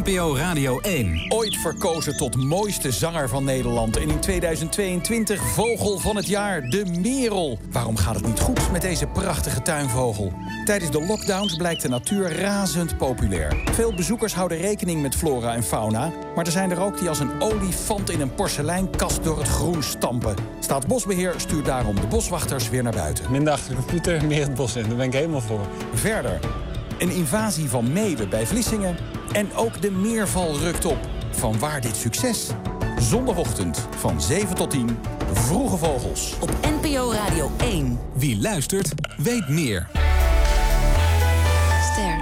NPO Radio 1. Ooit verkozen tot mooiste zanger van Nederland. En in 2022 vogel van het jaar, de merel. Waarom gaat het niet goed met deze prachtige tuinvogel? Tijdens de lockdowns blijkt de natuur razend populair. Veel bezoekers houden rekening met flora en fauna. Maar er zijn er ook die als een olifant in een porseleinkast door het groen stampen. Staatsbosbeheer stuurt daarom de boswachters weer naar buiten. Minder achter de computer, meer het bos in. Daar ben ik helemaal voor. Verder, een invasie van meeuwen bij Vlissingen. En ook de meerval rukt op. Vanwaar dit succes? Zondagochtend van 7 tot 10, Vroege Vogels. Op NPO Radio 1. Wie luistert, weet meer. Ster.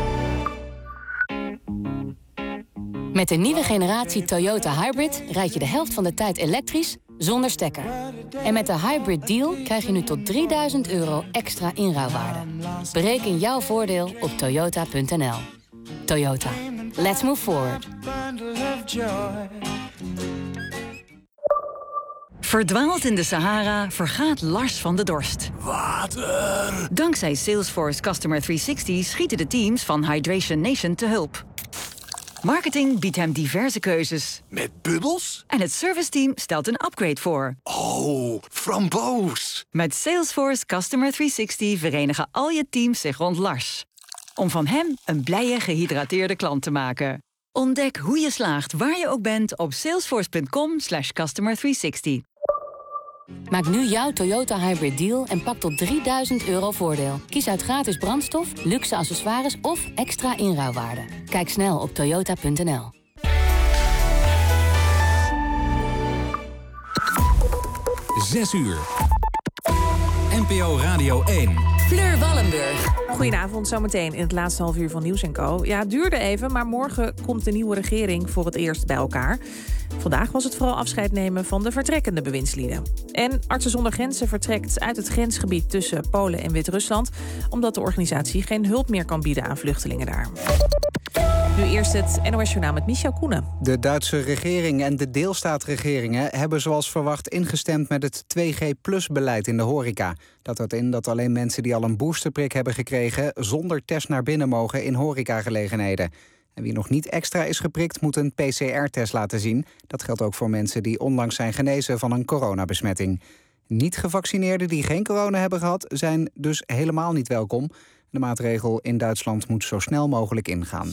Met de nieuwe generatie Toyota Hybrid rijd je de helft van de tijd elektrisch zonder stekker. En met de Hybrid Deal krijg je nu tot €3000 extra inruilwaarde. Bereken jouw voordeel op toyota.nl. Toyota. Let's move forward. Verdwaald in de Sahara vergaat Lars van de dorst. Water! Dankzij Salesforce Customer 360 schieten de teams van Hydration Nation te hulp. Marketing biedt hem diverse keuzes. Met bubbels? En het serviceteam stelt een upgrade voor. Oh, framboos! Met Salesforce Customer 360 verenigen al je teams zich rond Lars. Om van hem een blije, gehydrateerde klant te maken. Ontdek hoe je slaagt waar je ook bent op salesforce.com/customer360. Maak nu jouw Toyota Hybrid Deal en pak tot €3000 voordeel. Kies uit gratis brandstof, luxe accessoires of extra inruilwaarde. Kijk snel op toyota.nl. Zes uur. NPO Radio 1. Fleur Wallenburg. Goedenavond, zometeen in het laatste half uur van Nieuws & Co. Ja, het duurde even, maar morgen komt de nieuwe regering voor het eerst bij elkaar. Vandaag was het vooral afscheid nemen van de vertrekkende bewindslieden. En Artsen zonder Grenzen vertrekt uit het grensgebied tussen Polen en Wit-Rusland, omdat de organisatie geen hulp meer kan bieden aan vluchtelingen daar. Nu eerst het NOS Journaal met Michel Koenen. De Duitse regering en de deelstaatregeringen hebben zoals verwacht ingestemd met het 2G+-beleid in de horeca. Dat houdt in dat alleen mensen die al een boosterprik hebben gekregen zonder test naar binnen mogen in horecagelegenheden. En wie nog niet extra is geprikt, moet een PCR-test laten zien. Dat geldt ook voor mensen die onlangs zijn genezen van een coronabesmetting. Niet-gevaccineerden die geen corona hebben gehad, zijn dus helemaal niet welkom. De maatregel in Duitsland moet zo snel mogelijk ingaan.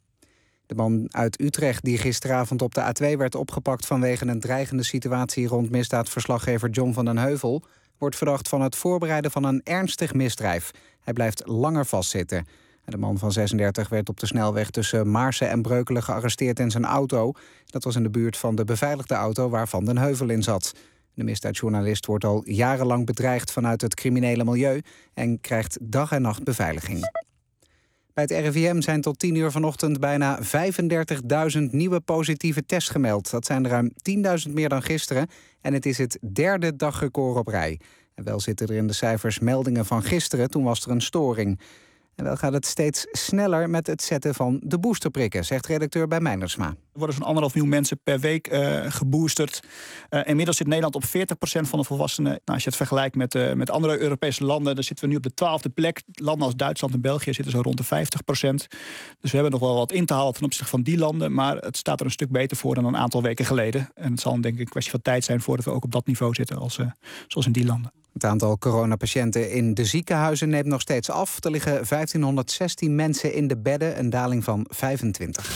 De man uit Utrecht die gisteravond op de A2 werd opgepakt vanwege een dreigende situatie rond misdaadverslaggever John van den Heuvel, wordt verdacht van het voorbereiden van een ernstig misdrijf. Hij blijft langer vastzitten. De man van 36 werd op de snelweg tussen Maarsen en Breukelen gearresteerd in zijn auto. Dat was in de buurt van de beveiligde auto waar Van den Heuvel in zat. De misdaadjournalist wordt al jarenlang bedreigd vanuit het criminele milieu en krijgt dag en nacht beveiliging. Bij het RIVM zijn tot 10 uur vanochtend bijna 35.000 nieuwe positieve tests gemeld. Dat zijn er ruim 10.000 meer dan gisteren en het is het derde dagrecord op rij. En wel zitten er in de cijfers meldingen van gisteren, toen was er een storing. En wel gaat het steeds sneller met het zetten van de boosterprikken, zegt redacteur bij Meinersma. Er worden zo'n 1,5 miljoen mensen per week geboosterd. Inmiddels zit Nederland op 40% van de volwassenen. Nou, als je het vergelijkt met andere Europese landen, dan zitten we nu op de 12e plek. Landen als Duitsland en België zitten zo rond de 50%. Dus we hebben nog wel wat in te halen ten opzichte van die landen. Maar het staat er een stuk beter voor dan een aantal weken geleden. En het zal denk ik een kwestie van tijd zijn voordat we ook op dat niveau zitten zoals in die landen. Het aantal coronapatiënten in de ziekenhuizen neemt nog steeds af. Er liggen 1516 mensen in de bedden, een daling van 25.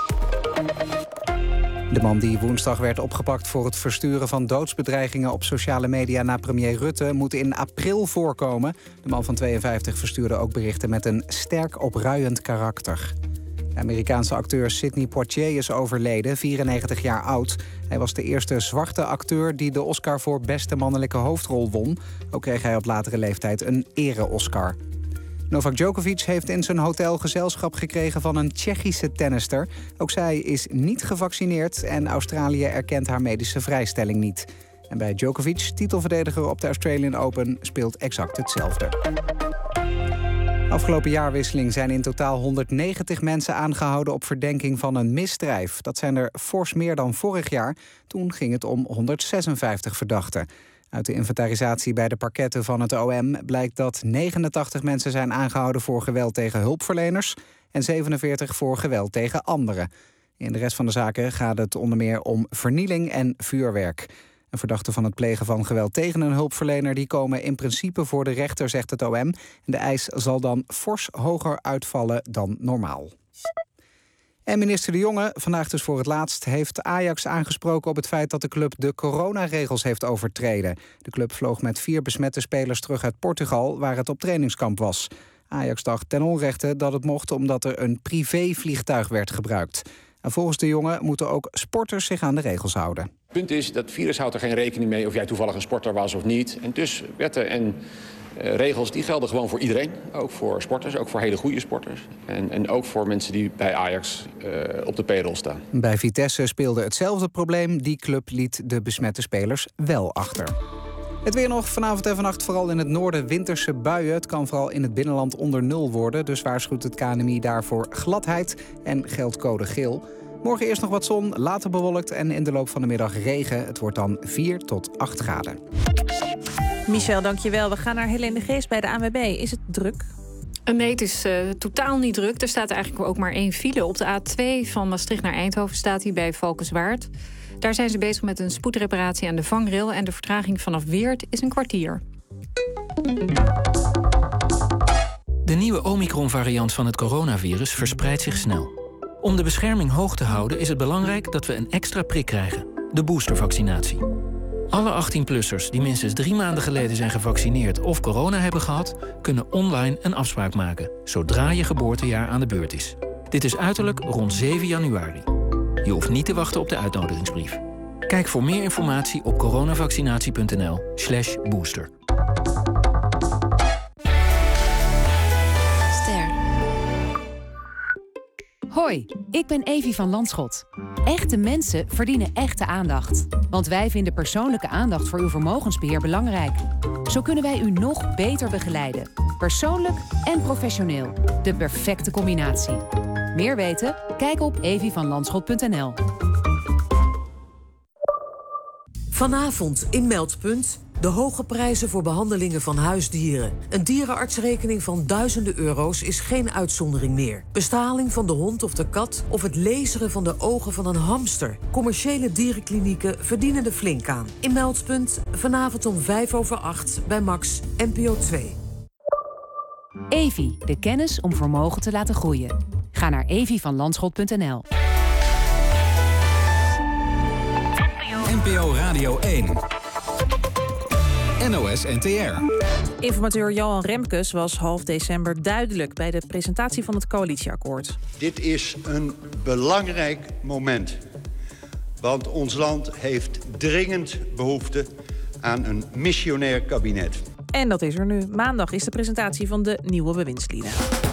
De man die woensdag werd opgepakt voor het versturen van doodsbedreigingen op sociale media naar premier Rutte moet in april voorkomen. De man van 52 verstuurde ook berichten met een sterk opruiend karakter. De Amerikaanse acteur Sidney Poitier is overleden, 94 jaar oud. Hij was de eerste zwarte acteur die de Oscar voor beste mannelijke hoofdrol won. Ook kreeg hij op latere leeftijd een ere-Oscar. Novak Djokovic heeft in zijn hotel gezelschap gekregen van een Tsjechische tennister. Ook zij is niet gevaccineerd en Australië erkent haar medische vrijstelling niet. En bij Djokovic, titelverdediger op de Australian Open, speelt exact hetzelfde. Afgelopen jaarwisseling zijn in totaal 190 mensen aangehouden op verdenking van een misdrijf. Dat zijn er fors meer dan vorig jaar. Toen ging het om 156 verdachten. Uit de inventarisatie bij de parketten van het OM blijkt dat 89 mensen zijn aangehouden voor geweld tegen hulpverleners en 47 voor geweld tegen anderen. In de rest van de zaken gaat het onder meer om vernieling en vuurwerk. En verdachten van het plegen van geweld tegen een hulpverlener die komen in principe voor de rechter, zegt het OM. En de eis zal dan fors hoger uitvallen dan normaal. En minister De Jonge, vandaag dus voor het laatst, heeft Ajax aangesproken op het feit dat de club de coronaregels heeft overtreden. De club vloog met 4 besmette spelers terug uit Portugal, waar het op trainingskamp was. Ajax dacht ten onrechte dat het mocht omdat er een privévliegtuig werd gebruikt. En volgens De Jonge moeten ook sporters zich aan de regels houden. Het punt is, dat virus houdt er geen rekening mee of jij toevallig een sporter was of niet. En dus wetten en regels die gelden gewoon voor iedereen. Ook voor sporters, ook voor hele goede sporters. En ook voor mensen die bij Ajax op de payroll staan. Bij Vitesse speelde hetzelfde probleem. Die club liet de besmette spelers wel achter. Het weer nog, vanavond en vannacht vooral in het noorden winterse buien. Het kan vooral in het binnenland onder 0 worden. Dus waarschuwt het KNMI daarvoor gladheid en geldt code geel. Morgen eerst nog wat zon, later bewolkt en in de loop van de middag regen. Het wordt dan 4 tot 8 graden. Michel, dankjewel. We gaan naar Helene de Geest bij de ANWB. Is het druk? Nee, het is totaal niet druk. Er staat eigenlijk ook maar 1 file. Op de A2 van Maastricht naar Eindhoven staat hij bij Valkenswaard. Daar zijn ze bezig met een spoedreparatie aan de vangrail en de vertraging vanaf Weert is een kwartier. De nieuwe Omicron-variant van het coronavirus verspreidt zich snel. Om de bescherming hoog te houden is het belangrijk dat we een extra prik krijgen. De boostervaccinatie. Alle 18-plussers die minstens 3 maanden geleden zijn gevaccineerd of corona hebben gehad, kunnen online een afspraak maken, zodra je geboortejaar aan de beurt is. Dit is uiterlijk rond 7 januari. Je hoeft niet te wachten op de uitnodigingsbrief. Kijk voor meer informatie op coronavaccinatie.nl/booster. Hoi, ik ben Evie van Landschot. Echte mensen verdienen echte aandacht. Want wij vinden persoonlijke aandacht voor uw vermogensbeheer belangrijk. Zo kunnen wij u nog beter begeleiden. Persoonlijk en professioneel. De perfecte combinatie. Meer weten? Kijk op evievanlandschot.nl. Vanavond in Meldpunt de hoge prijzen voor behandelingen van huisdieren. Een dierenartsrekening van duizenden euro's is geen uitzondering meer. Bestaling van de hond of de kat of het laseren van de ogen van een hamster. Commerciële dierenklinieken verdienen er flink aan. In Meldpunt vanavond om 7:05 bij Max, NPO 2. Evi, de kennis om vermogen te laten groeien. Ga naar evievanlandschot.nl. NPO Radio 1. NOS NTR. Informateur Johan Remkes was half december duidelijk bij de presentatie van het coalitieakkoord. Dit is een belangrijk moment. Want ons land heeft dringend behoefte aan een missionair kabinet. En dat is er nu. Maandag is de presentatie van de nieuwe bewindslieden.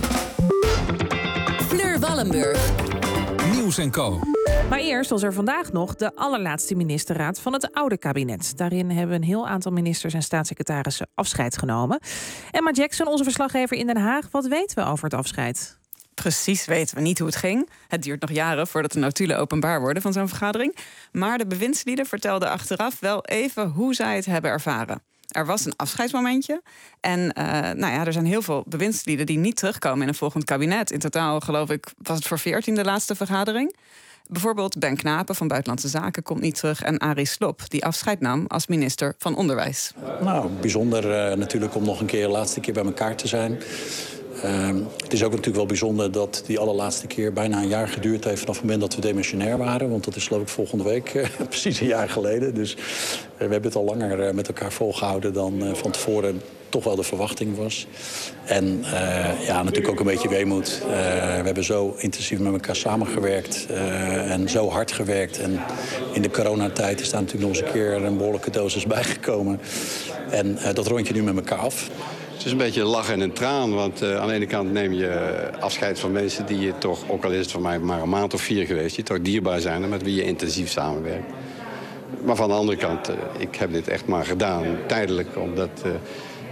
Fleur Wallenburg. Nieuws & Co. Maar eerst was er vandaag nog de allerlaatste ministerraad van het oude kabinet. Daarin hebben een heel aantal ministers en staatssecretarissen afscheid genomen. Emma Jackson, onze verslaggever in Den Haag. Wat weten we over het afscheid? Precies weten we niet hoe het ging. Het duurt nog jaren voordat de notulen openbaar worden van zo'n vergadering. Maar de bewindslieden vertelden achteraf wel even hoe zij het hebben ervaren. Er was een afscheidsmomentje. En er zijn heel veel bewindslieden die niet terugkomen in een volgend kabinet. In totaal, geloof ik, was het voor 14 de laatste vergadering. Bijvoorbeeld Ben Knapen van Buitenlandse Zaken komt niet terug. En Arie Slob, die afscheid nam als minister van Onderwijs. Nou, bijzonder natuurlijk om nog een keer de laatste keer bij elkaar te zijn. Het is ook natuurlijk wel bijzonder dat die allerlaatste keer bijna een jaar geduurd heeft vanaf het moment dat we demissionair waren. Want dat is geloof ik volgende week precies een jaar geleden. Dus we hebben het al langer met elkaar volgehouden dan van tevoren toch wel de verwachting was. En natuurlijk ook een beetje weemoed. We hebben zo intensief met elkaar samengewerkt en zo hard gewerkt. En in de coronatijd is daar natuurlijk nog eens een keer een behoorlijke dosis bijgekomen. En dat rond je nu met elkaar af. Het is een beetje lachen en een traan, want aan de ene kant neem je afscheid van mensen die je toch, ook al is het voor mij maar een maand of 4 geweest, die toch dierbaar zijn en met wie je intensief samenwerkt. Maar van de andere kant, ik heb dit echt maar gedaan, tijdelijk, omdat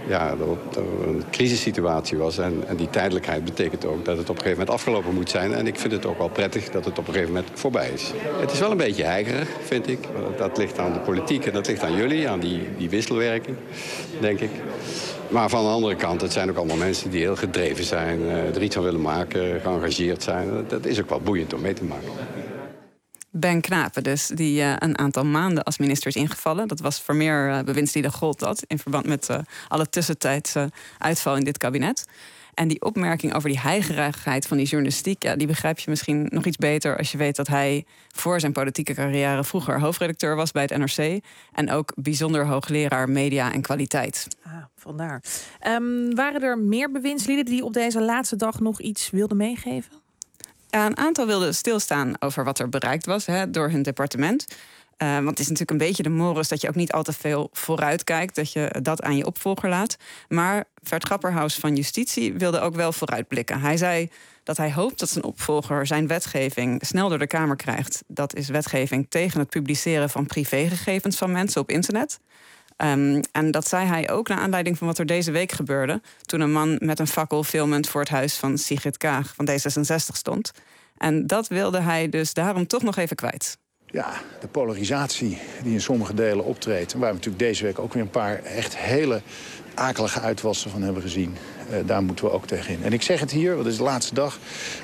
een crisissituatie was. En die tijdelijkheid betekent ook dat het op een gegeven moment afgelopen moet zijn. En ik vind het ook wel prettig dat het op een gegeven moment voorbij is. Het is wel een beetje heigerig, vind ik. Dat ligt aan de politiek en dat ligt aan jullie, aan die wisselwerking, denk ik. Maar van de andere kant, het zijn ook allemaal mensen die heel gedreven zijn, er iets van willen maken, geëngageerd zijn. Dat is ook wel boeiend om mee te maken. Ben Knapen dus, die een aantal maanden als minister is ingevallen. Dat was voor meer bewindslieden gold dat, in verband met alle tussentijdse uitval in dit kabinet. En die opmerking over die heigerigheid van die journalistiek, ja, die begrijp je misschien nog iets beter als je weet dat hij voor zijn politieke carrière vroeger hoofdredacteur was bij het NRC. En ook bijzonder hoogleraar media en kwaliteit. Vandaar. Waren er meer bewindslieden die op deze laatste dag nog iets wilden meegeven? Een aantal wilden stilstaan over wat er bereikt was door hun departement. Want het is natuurlijk een beetje de morus dat je ook niet al te veel vooruit kijkt, dat je dat aan je opvolger laat. Maar Vert Grapperhaus van Justitie wilde ook wel vooruitblikken. Hij zei dat hij hoopt dat zijn opvolger zijn wetgeving snel door de Kamer krijgt. Dat is wetgeving tegen het publiceren van privégegevens van mensen op internet. En dat zei hij ook naar aanleiding van wat er deze week gebeurde, toen een man met een fakkel filmend voor het huis van Sigrid Kaag van D66 stond. En dat wilde hij dus daarom toch nog even kwijt. Ja, de polarisatie die in sommige delen optreedt, en waar we natuurlijk deze week ook weer een paar echt hele akelige uitwassen van hebben gezien, daar moeten we ook tegenin. En ik zeg het hier, want het is de laatste dag.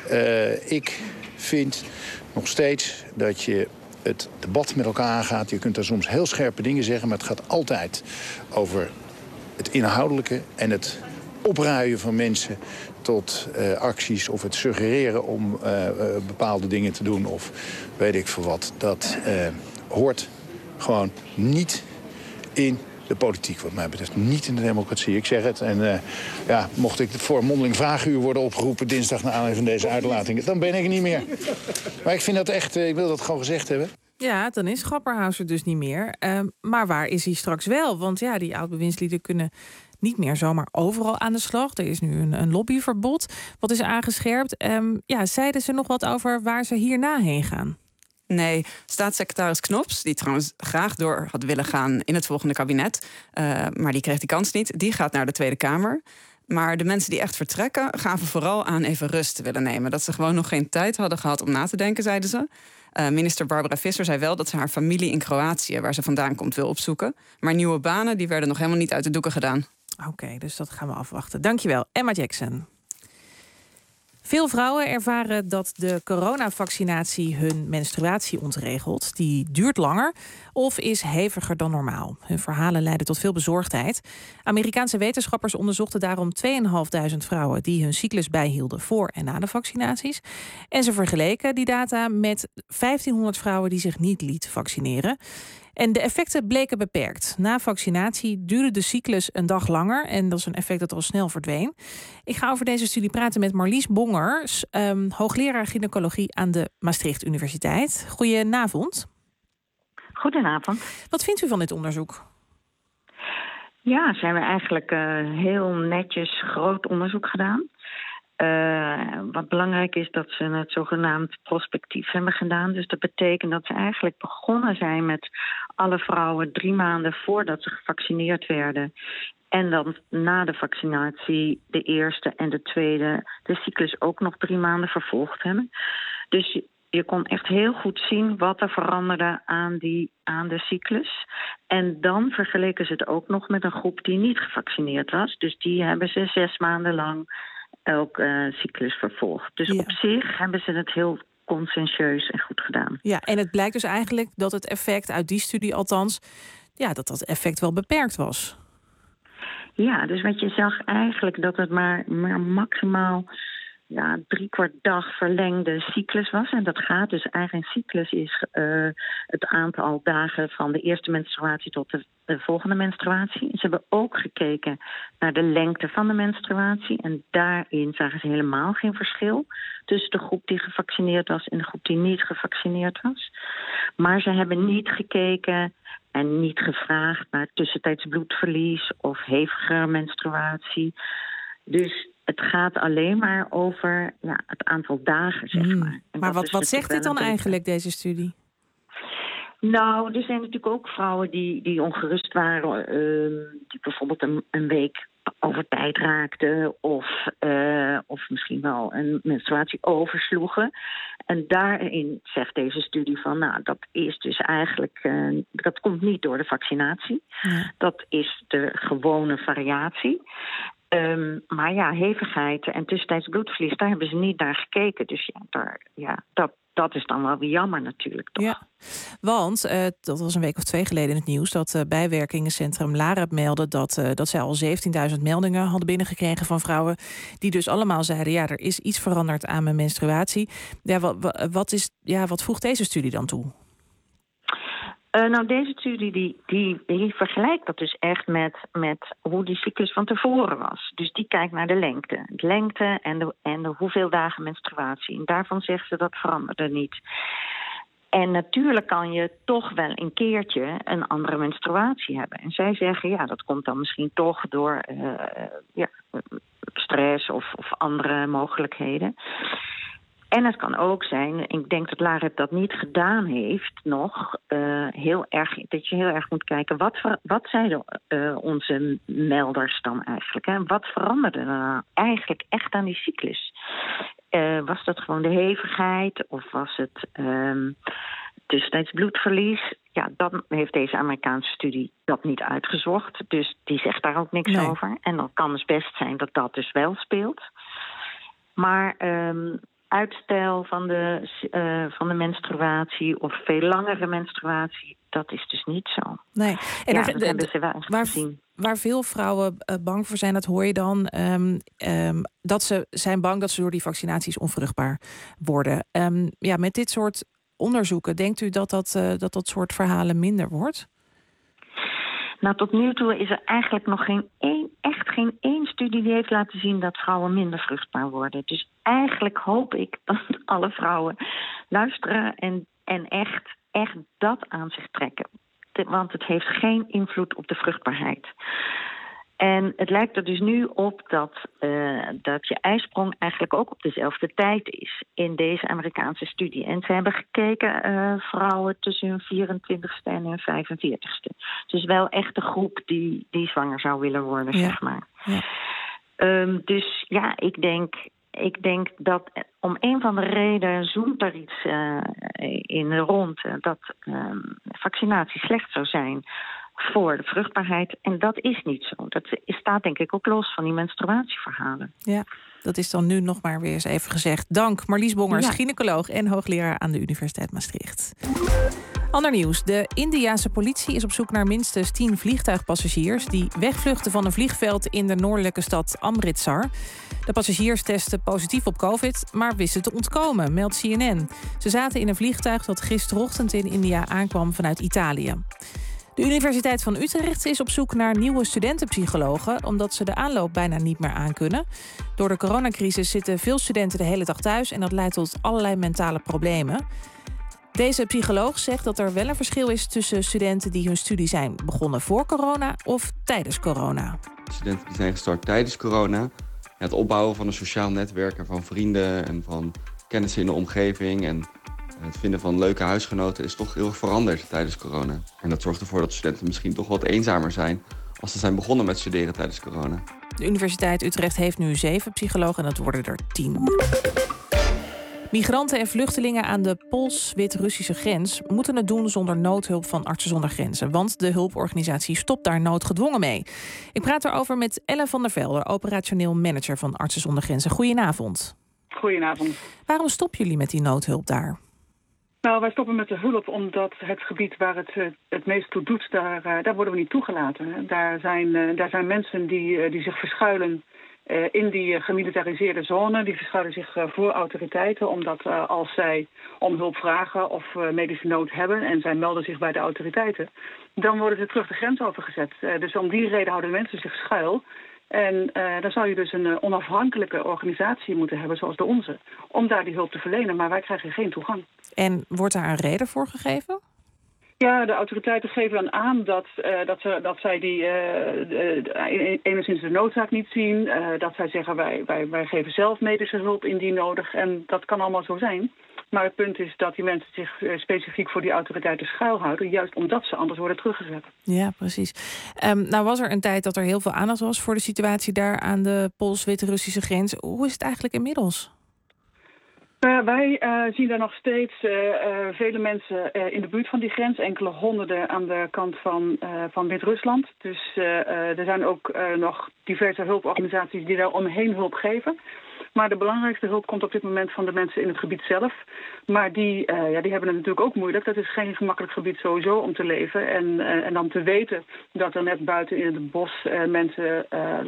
Ik vind nog steeds dat je het debat met elkaar aangaat. Je kunt daar soms heel scherpe dingen zeggen, maar het gaat altijd over het inhoudelijke en het opruien van mensen tot acties of het suggereren om bepaalde dingen te doen of weet ik veel wat. Dat hoort gewoon niet in de politiek, wat mij betreft. Niet in de democratie, ik zeg het. En mocht ik voor een mondeling vragenuur worden opgeroepen dinsdag naar aanleiding van deze uitlatingen, dan ben ik er niet meer. Maar ik vind dat echt, ik wil dat gewoon gezegd hebben. Ja, dan is Grapperhaus er dus niet meer. Maar waar is hij straks wel? Want ja, die oud-bewindslieden kunnen niet meer zomaar overal aan de slag. Er is nu een lobbyverbod. Wat is aangescherpt? Zeiden ze nog wat over waar ze hierna heen gaan? Nee, staatssecretaris Knops, die trouwens graag door had willen gaan in het volgende kabinet, maar die kreeg die kans niet, die gaat naar de Tweede Kamer. Maar de mensen die echt vertrekken gaven vooral aan even rust te willen nemen. Dat ze gewoon nog geen tijd hadden gehad om na te denken, zeiden ze. Minister Barbara Visser zei wel dat ze haar familie in Kroatië, waar ze vandaan komt, wil opzoeken. Maar nieuwe banen die werden nog helemaal niet uit de doeken gedaan. Oké, dus dat gaan we afwachten. Dankjewel, Emma Jackson. Veel vrouwen ervaren dat de coronavaccinatie hun menstruatie ontregelt. Die duurt langer of is heviger dan normaal. Hun verhalen leiden tot veel bezorgdheid. Amerikaanse wetenschappers onderzochten daarom 2.500 vrouwen die hun cyclus bijhielden voor en na de vaccinaties. En ze vergeleken die data met 1.500 vrouwen die zich niet lieten vaccineren. En de effecten bleken beperkt. Na vaccinatie duurde de cyclus een dag langer. En dat is een effect dat al snel verdween. Ik ga over deze studie praten met Marlies Bongers, hoogleraar gynaecologie aan de Maastricht Universiteit. Goedenavond. Goedenavond. Wat vindt u van dit onderzoek? Ja, zijn we eigenlijk heel netjes groot onderzoek gedaan. Wat belangrijk is dat ze het zogenaamd prospectief hebben gedaan. Dus dat betekent dat ze eigenlijk begonnen zijn met alle vrouwen 3 maanden voordat ze gevaccineerd werden. En dan na de vaccinatie de eerste en de tweede de cyclus ook nog 3 maanden vervolgd hebben. Dus je kon echt heel goed zien wat er veranderde aan de cyclus. En dan vergeleken ze het ook nog met een groep die niet gevaccineerd was. Dus die hebben ze 6 maanden lang elke cyclus vervolgd. Dus op zich hebben ze het heel conscientieus en goed gedaan. Ja, en het blijkt dus eigenlijk dat het effect uit die studie althans, dat effect wel beperkt was. Ja, dus wat je zag eigenlijk dat het maar maximaal 3/4 dag verlengde cyclus was. En dat gaat dus eigenlijk, een cyclus is het aantal dagen van de eerste menstruatie tot de volgende menstruatie. Ze hebben ook gekeken naar de lengte van de menstruatie. En daarin zagen ze helemaal geen verschil tussen de groep die gevaccineerd was en de groep die niet gevaccineerd was. Maar ze hebben niet gekeken en niet gevraagd naar tussentijds bloedverlies of hevige menstruatie. Dus het gaat alleen maar over het aantal dagen, zeg maar. En maar wat zegt dit dan eigenlijk, deze studie? Nou, er zijn natuurlijk ook vrouwen die ongerust waren, die bijvoorbeeld een week over tijd raakten of misschien wel een menstruatie oversloegen. En daarin zegt deze studie van, nou, dat is dus eigenlijk, dat komt niet door de vaccinatie. Ja. Dat is de gewone variatie. Maar ja, hevigheid en tussentijds bloedverlies, daar hebben ze niet naar gekeken. Dus dat is dan wel weer jammer natuurlijk, toch? Ja, want dat was een week of 2 geleden in het nieuws dat bijwerkingencentrum Lareb meldde dat zij al 17.000 meldingen hadden binnengekregen van vrouwen die dus allemaal zeiden, ja, er is iets veranderd aan mijn menstruatie. Ja, wat voegt deze studie dan toe? Nou, deze studie die vergelijkt dat dus echt met hoe die cyclus van tevoren was. Dus die kijkt naar de lengte en de hoeveel dagen menstruatie. En daarvan zegt ze dat veranderde niet. En natuurlijk kan je toch wel een keertje een andere menstruatie hebben. En zij zeggen, ja, dat komt dan misschien toch door stress of andere mogelijkheden. En het kan ook zijn, ik denk dat Lareb dat niet gedaan heeft nog, dat je heel erg moet kijken, wat zeiden onze melders dan eigenlijk? Hè? Wat veranderde er nou eigenlijk echt aan die cyclus? Was dat gewoon de hevigheid of was het tussentijds bloedverlies? Ja, dan heeft deze Amerikaanse studie dat niet uitgezocht. Dus die zegt daar ook niks over. En dan kan het best zijn dat dat dus wel speelt. Maar uitstel van de menstruatie of veel langere menstruatie, dat is dus niet zo. Nee. En dat hebben ze wel echt gezien. Waar veel vrouwen bang voor zijn, dat hoor je dan, dat ze zijn bang dat ze door die vaccinaties onvruchtbaar worden. Met dit soort onderzoeken, denkt u dat soort verhalen minder wordt? Nou, tot nu toe is er eigenlijk nog geen één studie die heeft laten zien dat vrouwen minder vruchtbaar worden. Dus eigenlijk hoop ik dat alle vrouwen luisteren en echt dat aan zich trekken. Want het heeft geen invloed op de vruchtbaarheid. En het lijkt er dus nu op dat je ijsprong eigenlijk ook op dezelfde tijd is in deze Amerikaanse studie. En ze hebben gekeken vrouwen tussen hun 24ste en hun 45ste. Dus wel echt de groep die zwanger zou willen worden, zeg maar. Ja. Dus ja, ik denk dat om een van de redenen zoomt er iets in de ronde dat vaccinatie slecht zou zijn voor de vruchtbaarheid. En dat is niet zo. Dat staat denk ik ook los van die menstruatieverhalen. Ja, dat is dan nu nog maar weer eens even gezegd. Dank Marlies Bongers, gynaecoloog en hoogleraar aan de Universiteit Maastricht. Ander nieuws. De Indiase politie is op zoek naar minstens 10 vliegtuigpassagiers die wegvluchten van een vliegveld in de noordelijke stad Amritsar. De passagiers testen positief op COVID, maar wisten te ontkomen, meldt CNN. Ze zaten in een vliegtuig dat gisterochtend in India aankwam vanuit Italië. De Universiteit van Utrecht is op zoek naar nieuwe studentenpsychologen, omdat ze de aanloop bijna niet meer aankunnen. Door de coronacrisis zitten veel studenten de hele dag thuis en dat leidt tot allerlei mentale problemen. Deze psycholoog zegt dat er wel een verschil is tussen studenten die hun studie zijn begonnen voor corona of tijdens corona. Studenten die zijn gestart tijdens corona. Het opbouwen van een sociaal netwerk en van vrienden en van kennissen in de omgeving en het vinden van leuke huisgenoten is toch heel erg veranderd tijdens corona. En dat zorgt ervoor dat studenten misschien toch wat eenzamer zijn als ze zijn begonnen met studeren tijdens corona. De Universiteit Utrecht heeft nu 7 psychologen en dat worden er 10. Migranten en vluchtelingen aan de Pools-Wit-Russische grens moeten het doen zonder noodhulp van Artsen zonder Grenzen. Want de hulporganisatie stopt daar noodgedwongen mee. Ik praat erover met Ellen van der Velde, operationeel manager van Artsen zonder Grenzen. Goedenavond. Goedenavond. Waarom stoppen jullie met die noodhulp daar? Nou, wij stoppen met de hulp omdat het gebied waar het meest toe doet, daar worden we niet toegelaten. Daar zijn mensen die zich verschuilen in die gemilitariseerde zone. Die verschuilen zich voor autoriteiten, omdat als zij om hulp vragen of medische nood hebben en zij melden zich bij de autoriteiten, dan worden ze terug de grens overgezet. Dus om die reden houden mensen zich schuil. En dan zou je dus een onafhankelijke organisatie moeten hebben, zoals de onze, om daar die hulp te verlenen. Maar wij krijgen geen toegang. En wordt daar een reden voor gegeven? Ja, de autoriteiten geven dan aan dat zij die enigszins de noodzaak niet zien. Dat zij zeggen, wij geven zelf medische hulp indien nodig. En dat kan allemaal zo zijn. Maar het punt is dat die mensen zich specifiek voor die autoriteiten schuilhouden, juist omdat ze anders worden teruggezet. Ja, precies. Nou was er een tijd dat er heel veel aandacht was voor de situatie daar aan de Pools-Wit-Russische grens. Hoe is het eigenlijk inmiddels? Wij zien daar nog steeds vele mensen in de buurt van die grens. Enkele honderden aan de kant van Wit-Rusland. Dus er zijn ook nog diverse hulporganisaties die daar omheen hulp geven. Maar de belangrijkste hulp komt op dit moment van de mensen in het gebied zelf. Maar die hebben het natuurlijk ook moeilijk. Dat is geen gemakkelijk gebied sowieso om te leven. En dan te weten dat er net buiten in het bos mensen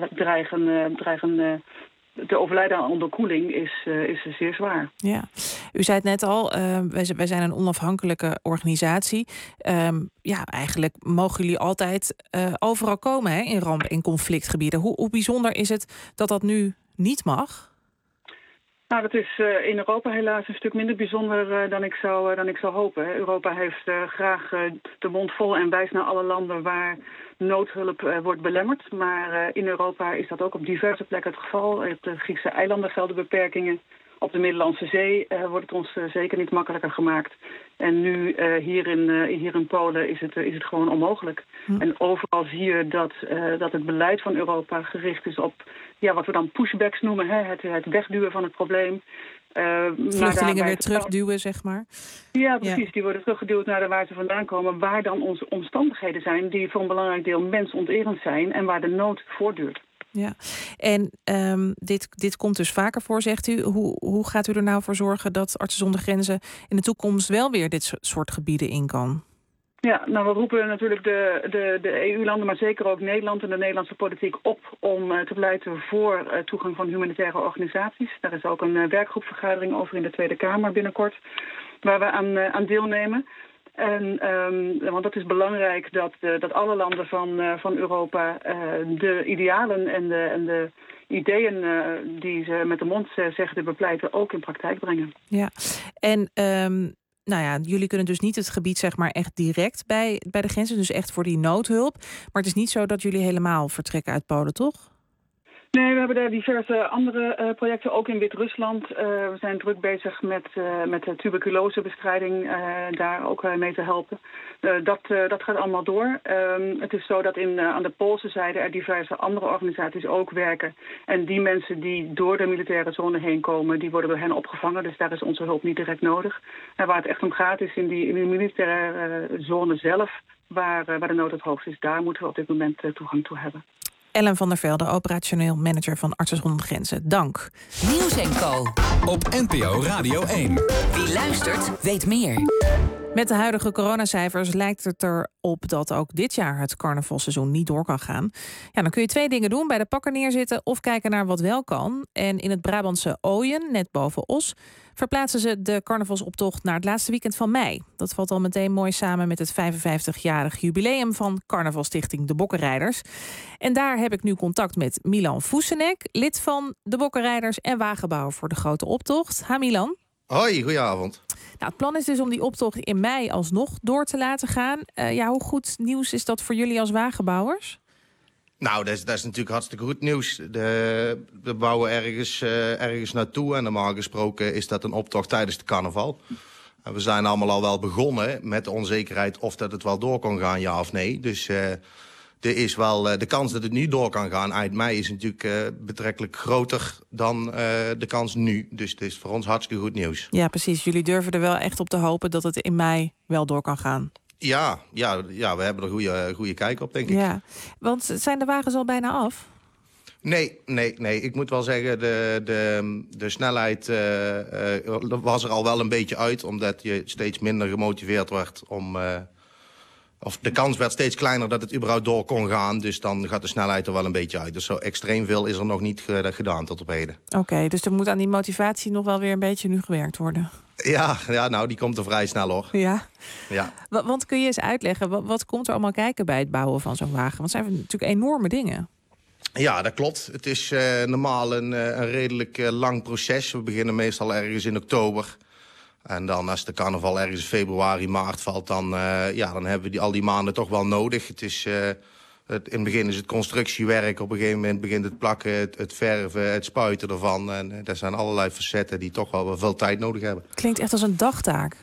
dreigen te overlijden aan onderkoeling is zeer zwaar. Ja, u zei het net al, wij zijn een onafhankelijke organisatie. Eigenlijk mogen jullie altijd overal komen, hè, in ramp- en conflictgebieden. Hoe bijzonder is het dat dat nu niet mag? Nou, dat is in Europa helaas een stuk minder bijzonder dan ik zou hopen. Europa heeft graag de mond vol en wijst naar alle landen waar noodhulp wordt belemmerd. Maar in Europa is dat ook op diverse plekken het geval. Op de Griekse eilanden gelden beperkingen. Op de Middellandse Zee wordt het ons zeker niet makkelijker gemaakt. En nu hier in Polen is het gewoon onmogelijk. En overal zie je dat het beleid van Europa gericht is op wat we dan pushbacks noemen. Het wegduwen van het probleem. Vluchtelingen weer terugduwen, zeg maar. Ja, precies. Ja. Die worden teruggeduwd naar waar ze vandaan komen. Waar dan onze omstandigheden zijn die voor een belangrijk deel mensonterend zijn. En waar de nood voortduurt. Ja, en dit komt dus vaker voor, zegt u. Hoe gaat u er nou voor zorgen dat Artsen zonder Grenzen in de toekomst wel weer dit soort gebieden in kan? Ja, nou we roepen natuurlijk de EU-landen, maar zeker ook Nederland en de Nederlandse politiek op om te pleiten voor toegang van humanitaire organisaties. Daar is ook een werkgroepvergadering over in de Tweede Kamer binnenkort, waar we aan deelnemen. Want het is belangrijk dat alle landen van Europa de idealen en de ideeën die ze met de mond zeggen te bepleiten ook in praktijk brengen. Ja, en jullie kunnen dus niet het gebied zeg maar echt direct bij de grenzen, dus echt voor die noodhulp. Maar het is niet zo dat jullie helemaal vertrekken uit Polen, toch? Nee, we hebben daar diverse andere projecten, ook in Wit-Rusland. We zijn druk bezig met de tuberculosebestrijding, daar ook mee te helpen. Dat gaat allemaal door. Het is zo dat aan de Poolse zijde er diverse andere organisaties ook werken. En die mensen die door de militaire zone heen komen, die worden door hen opgevangen. Dus daar is onze hulp niet direct nodig. En waar het echt om gaat is in die militaire zone zelf, waar de nood het hoogst is. Daar moeten we op dit moment toegang toe hebben. Ellen van der Velde, operationeel manager van Artsen zonder Grenzen. Dank. Nieuws & Co. Op NPO Radio 1. Wie luistert, weet meer. Met de huidige coronacijfers lijkt het erop dat ook dit jaar het carnavalseizoen niet door kan gaan. Ja, dan kun je 2 dingen doen. Bij de pakken neerzitten of kijken naar wat wel kan. En in het Brabantse Ooyen, net boven Os, verplaatsen ze de carnavalsoptocht naar het laatste weekend van mei. Dat valt al meteen mooi samen met het 55-jarig jubileum van carnavalstichting De Bokkenrijders. En daar heb ik nu contact met Milan Voesenek, lid van De Bokkenrijders en wagenbouwer voor de grote optocht. Ha Milan. Hoi, goedenavond. Nou, het plan is dus om die optocht in mei alsnog door te laten gaan. Hoe goed nieuws is dat voor jullie als wagenbouwers? Nou, dat is natuurlijk hartstikke goed nieuws. We bouwen ergens naartoe en normaal gesproken is dat een optocht tijdens de carnaval. En we zijn allemaal al wel begonnen met de onzekerheid of dat het wel door kon gaan, ja of nee. Dus er is wel de kans dat het nu door kan gaan eind mei is natuurlijk betrekkelijk groter dan de kans nu. Dus het is voor ons hartstikke goed nieuws. Ja, precies. Jullie durven er wel echt op te hopen dat het in mei wel door kan gaan. Ja, we hebben er goede kijk op, denk ik. Ja, want zijn de wagens al bijna af? Nee. Ik moet wel zeggen, de snelheid was er al wel een beetje uit, omdat je steeds minder gemotiveerd werd om... Of de kans werd steeds kleiner dat het überhaupt door kon gaan. Dus dan gaat de snelheid er wel een beetje uit. Dus zo extreem veel is er nog niet gedaan tot op heden. Oké, dus er moet aan die motivatie nog wel weer een beetje nu gewerkt worden. Ja, nou, die komt er vrij snel, hoor. Ja? Ja. Want kun je eens uitleggen, wat komt er allemaal kijken bij het bouwen van zo'n wagen? Want het zijn natuurlijk enorme dingen. Ja, dat klopt. Het is normaal een redelijk lang proces. We beginnen meestal ergens in oktober. En dan als de carnaval ergens in februari, maart valt, dan hebben we al die maanden toch wel nodig. Het In het begin is het constructiewerk, op een gegeven moment begint het plakken, het verven, het spuiten ervan. En er zijn allerlei facetten die toch wel veel tijd nodig hebben. Klinkt echt als een dagtaak.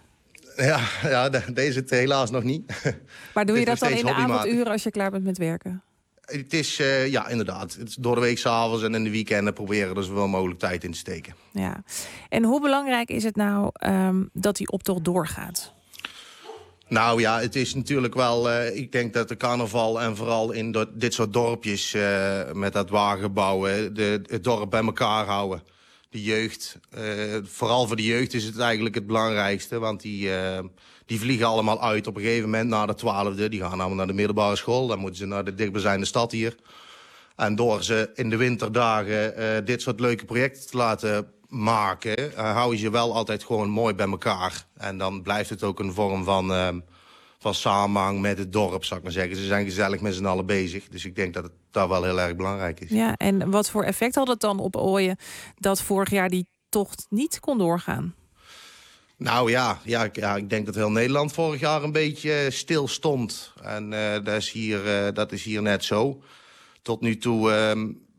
Ja, deze het helaas nog niet. Maar doe je dat dan in de avonduren als je klaar bent met werken? Het is, inderdaad. Het is door de week 's avonds en in de weekenden proberen er zoveel mogelijk tijd in te steken. Ja. En hoe belangrijk is het nou dat die optocht doorgaat? Nou ja, het is natuurlijk wel... ik denk dat de carnaval en vooral in dit soort dorpjes... met dat wagenbouwen, het dorp bij elkaar houden. De jeugd, vooral voor de jeugd is het eigenlijk het belangrijkste. Want die vliegen allemaal uit op een gegeven moment na de 12e. Die gaan allemaal naar de middelbare school. Dan moeten ze naar de dichtstbijzijnde stad hier. En door ze in de winterdagen dit soort leuke projecten te laten maken... hou je ze wel altijd gewoon mooi bij elkaar. En dan blijft het ook een vorm van samenhang met het dorp, zou ik maar zeggen. Ze zijn gezellig met z'n allen bezig. Dus ik denk dat het daar wel heel erg belangrijk is. Ja, en wat voor effect had het dan op Ooyen dat vorig jaar die tocht niet kon doorgaan? Nou ja, ik denk dat heel Nederland vorig jaar een beetje stil stond. En dat is hier net zo. Tot nu toe,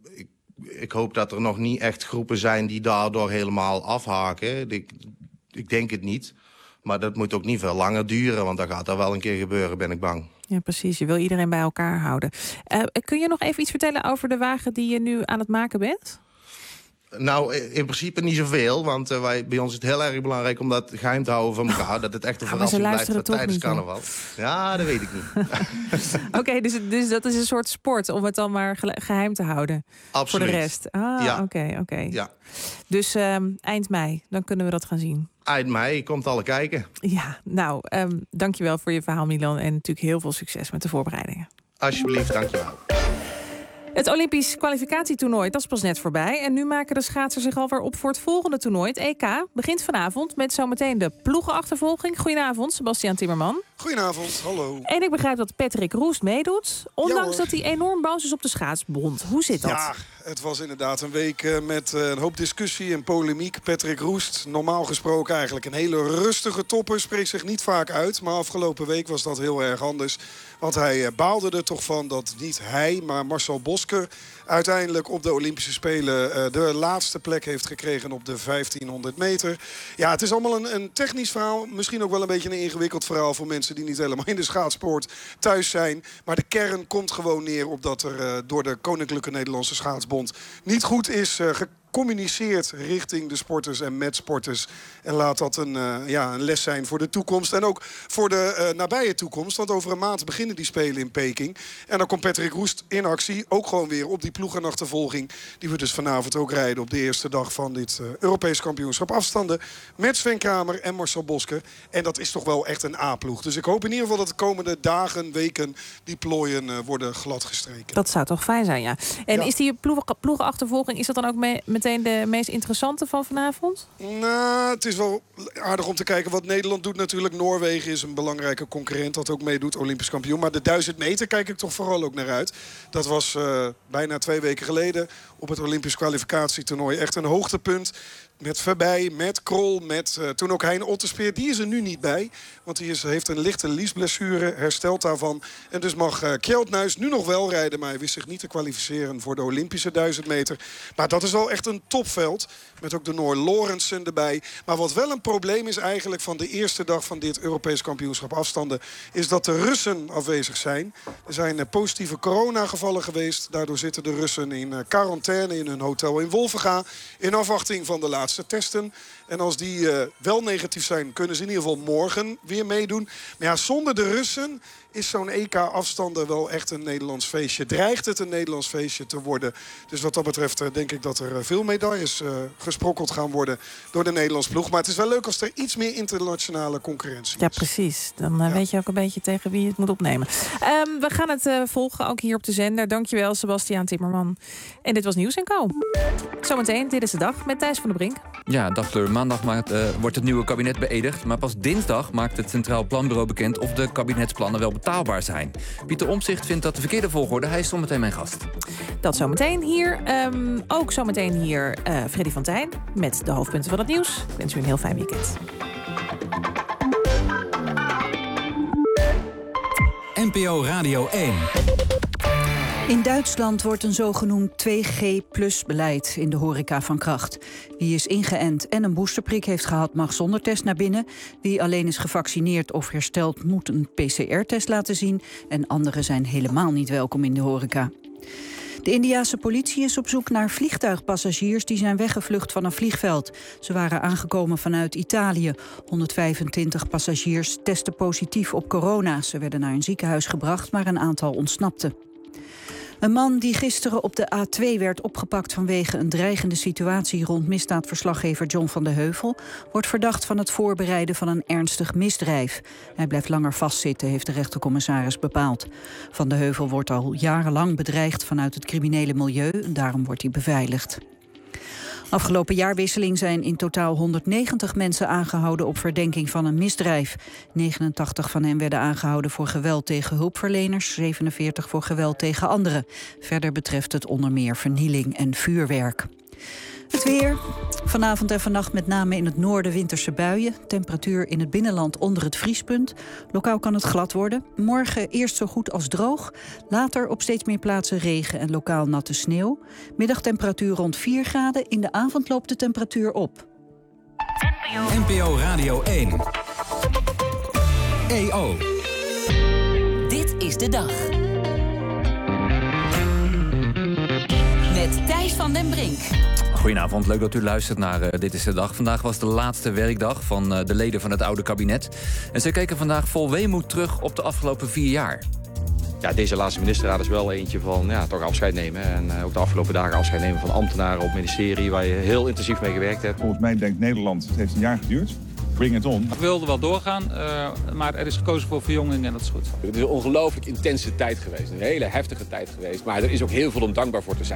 ik hoop dat er nog niet echt groepen zijn die daardoor helemaal afhaken. Ik denk het niet. Maar dat moet ook niet veel langer duren, want dat gaat er wel een keer gebeuren, ben ik bang. Ja, precies. Je wil iedereen bij elkaar houden. Kun je nog even iets vertellen over de wagen die je nu aan het maken bent? Nou, in principe niet zoveel, want bij ons is het heel erg belangrijk om dat geheim te houden van elkaar. Dat het echt een verrassing blijft tijdens carnaval. Ja, dat weet ik niet. Oké, dus dat is een soort sport om het dan maar geheim te houden. Absoluut. Voor de rest. Ja. Oké. Ja. Dus eind mei, dan kunnen we dat gaan zien. Eind mei, komt alle kijken. Ja, nou, dankjewel voor je verhaal, Milan. En natuurlijk heel veel succes met de voorbereidingen. Alsjeblieft, dankjewel. Het Olympisch kwalificatietoernooi, dat is pas net voorbij. En nu maken de schaatsers zich alweer op voor het volgende toernooi. Het EK begint vanavond met zometeen de ploegenachtervolging. Goedenavond, Sebastiaan Timmerman. Goedenavond, hallo. En ik begrijp dat Patrick Roest meedoet, ondanks dat hij enorm boos is op de schaatsbond. Hoe zit dat? Ja, het was inderdaad een week met een hoop discussie en polemiek. Patrick Roest, normaal gesproken eigenlijk een hele rustige topper, spreekt zich niet vaak uit. Maar afgelopen week was dat heel erg anders. Want hij baalde er toch van dat niet hij, maar Marcel Bosker uiteindelijk op de Olympische Spelen de laatste plek heeft gekregen op de 1500 meter. Ja, het is allemaal een technisch verhaal. Misschien ook wel een beetje een ingewikkeld verhaal voor mensen die niet helemaal in de schaatsport thuis zijn. Maar de kern komt gewoon neer op dat er door de Koninklijke Nederlandse Schaatsbond niet goed is gecommuniceerd richting de sporters en met sporters. En laat dat een les zijn voor de toekomst. En ook voor de nabije toekomst. Want over een maand beginnen die Spelen in Peking. En dan komt Patrick Roest in actie. Ook gewoon weer op die ploegenachtervolging. Die we dus vanavond ook rijden op de eerste dag van dit Europees kampioenschap afstanden. Met Sven Kramer en Marcel Bosker. En dat is toch wel echt een A-ploeg. Dus ik hoop in ieder geval dat de komende dagen, weken die plooien worden gladgestreken. Dat zou toch fijn zijn, ja. En is die ploegenachtervolging, is dat dan ook meteen de meest interessante van vanavond? Nou, het is wel aardig om te kijken wat Nederland doet natuurlijk. Noorwegen is een belangrijke concurrent dat ook meedoet, Olympisch kampioen. Maar de 1000 meter kijk ik toch vooral ook naar uit. Dat was bijna 2 weken geleden op het Olympisch kwalificatietoernooi echt een hoogtepunt. Met Verbij, met Krol, met toen ook Hein Otterspeer. Die is er nu niet bij, want hij heeft een lichte liesblessure, herstelt daarvan. En dus mag Kjeldnuis nu nog wel rijden, maar hij wist zich niet te kwalificeren voor de Olympische 1000 meter. Maar dat is wel echt een topveld, met ook de Noor Lorentzen erbij. Maar wat wel een probleem is eigenlijk van de eerste dag van dit Europees kampioenschap afstanden, is dat de Russen afwezig zijn. Er zijn positieve coronagevallen geweest. Daardoor zitten de Russen in quarantaine in hun hotel in Wolvenga, in afwachting van de laatste testen. En als die wel negatief zijn, kunnen ze in ieder geval morgen weer meedoen. Maar ja, zonder de Russen is zo'n EK-afstanden wel echt een Nederlands feestje. Dreigt het een Nederlands feestje te worden. Dus wat dat betreft denk ik dat er veel medailles gesprokkeld gaan worden door de Nederlandse ploeg. Maar het is wel leuk als er iets meer internationale concurrentie is. Ja, precies. Dan weet je ook een beetje tegen wie je het moet opnemen. We gaan het volgen, ook hier op de zender. Dankjewel, Sebastiaan Timmerman. En dit was Nieuws & Co. Zometeen, dit is de dag met Thijs van der Brink. Ja, dag Fleur. Maandag wordt het nieuwe kabinet beëdigd. Maar pas dinsdag maakt het Centraal Planbureau bekend of de kabinetsplannen wel betaalbaar zijn. Pieter Omtzigt vindt dat de verkeerde volgorde. Hij is zometeen mijn gast. Dat zometeen hier. Ook zometeen hier Freddy van Tijn met de hoofdpunten van het nieuws. Ik wens u een heel fijn weekend. NPO Radio 1. In Duitsland wordt een zogenoemd 2G+-beleid in de horeca van kracht. Wie is ingeënt en een boosterprik heeft gehad mag zonder test naar binnen. Wie alleen is gevaccineerd of hersteld moet een PCR-test laten zien. En anderen zijn helemaal niet welkom in de horeca. De Indiase politie is op zoek naar vliegtuigpassagiers die zijn weggevlucht van een vliegveld. Ze waren aangekomen vanuit Italië. 125 passagiers testen positief op corona. Ze werden naar een ziekenhuis gebracht, maar een aantal ontsnapte. Een man die gisteren op de A2 werd opgepakt vanwege een dreigende situatie rond misdaadverslaggever John van de Heuvel, wordt verdacht van het voorbereiden van een ernstig misdrijf. Hij blijft langer vastzitten, heeft de rechtercommissaris bepaald. Van de Heuvel wordt al jarenlang bedreigd vanuit het criminele milieu, daarom wordt hij beveiligd. Afgelopen jaarwisseling zijn in totaal 190 mensen aangehouden op verdenking van een misdrijf. 89 van hen werden aangehouden voor geweld tegen hulpverleners, 47 voor geweld tegen anderen. Verder betreft het onder meer vernieling en vuurwerk. Het weer. Vanavond en vannacht met name in het noorden winterse buien. Temperatuur in het binnenland onder het vriespunt. Lokaal kan het glad worden. Morgen eerst zo goed als droog. Later op steeds meer plaatsen regen en lokaal natte sneeuw. Middagtemperatuur rond 4 graden. In de avond loopt de temperatuur op. NPO Radio 1. EO. Dit is de dag. Met Thijs van den Brink. Goedenavond, leuk dat u luistert naar Dit is de Dag. Vandaag was de laatste werkdag van de leden van het oude kabinet. En ze keken vandaag vol weemoed terug op de afgelopen 4 jaar. Ja, deze laatste ministerraad is wel eentje van toch afscheid nemen. En ook de afgelopen dagen afscheid nemen van ambtenaren op het ministerie, waar je heel intensief mee gewerkt hebt. Volgens mij denkt Nederland, het heeft een jaar geduurd. Bring it on. We wilden wel doorgaan, maar er is gekozen voor verjonging en dat is goed. Het is een ongelooflijk intense tijd geweest. Een hele heftige tijd geweest. Maar er is ook heel veel om dankbaar voor te zijn.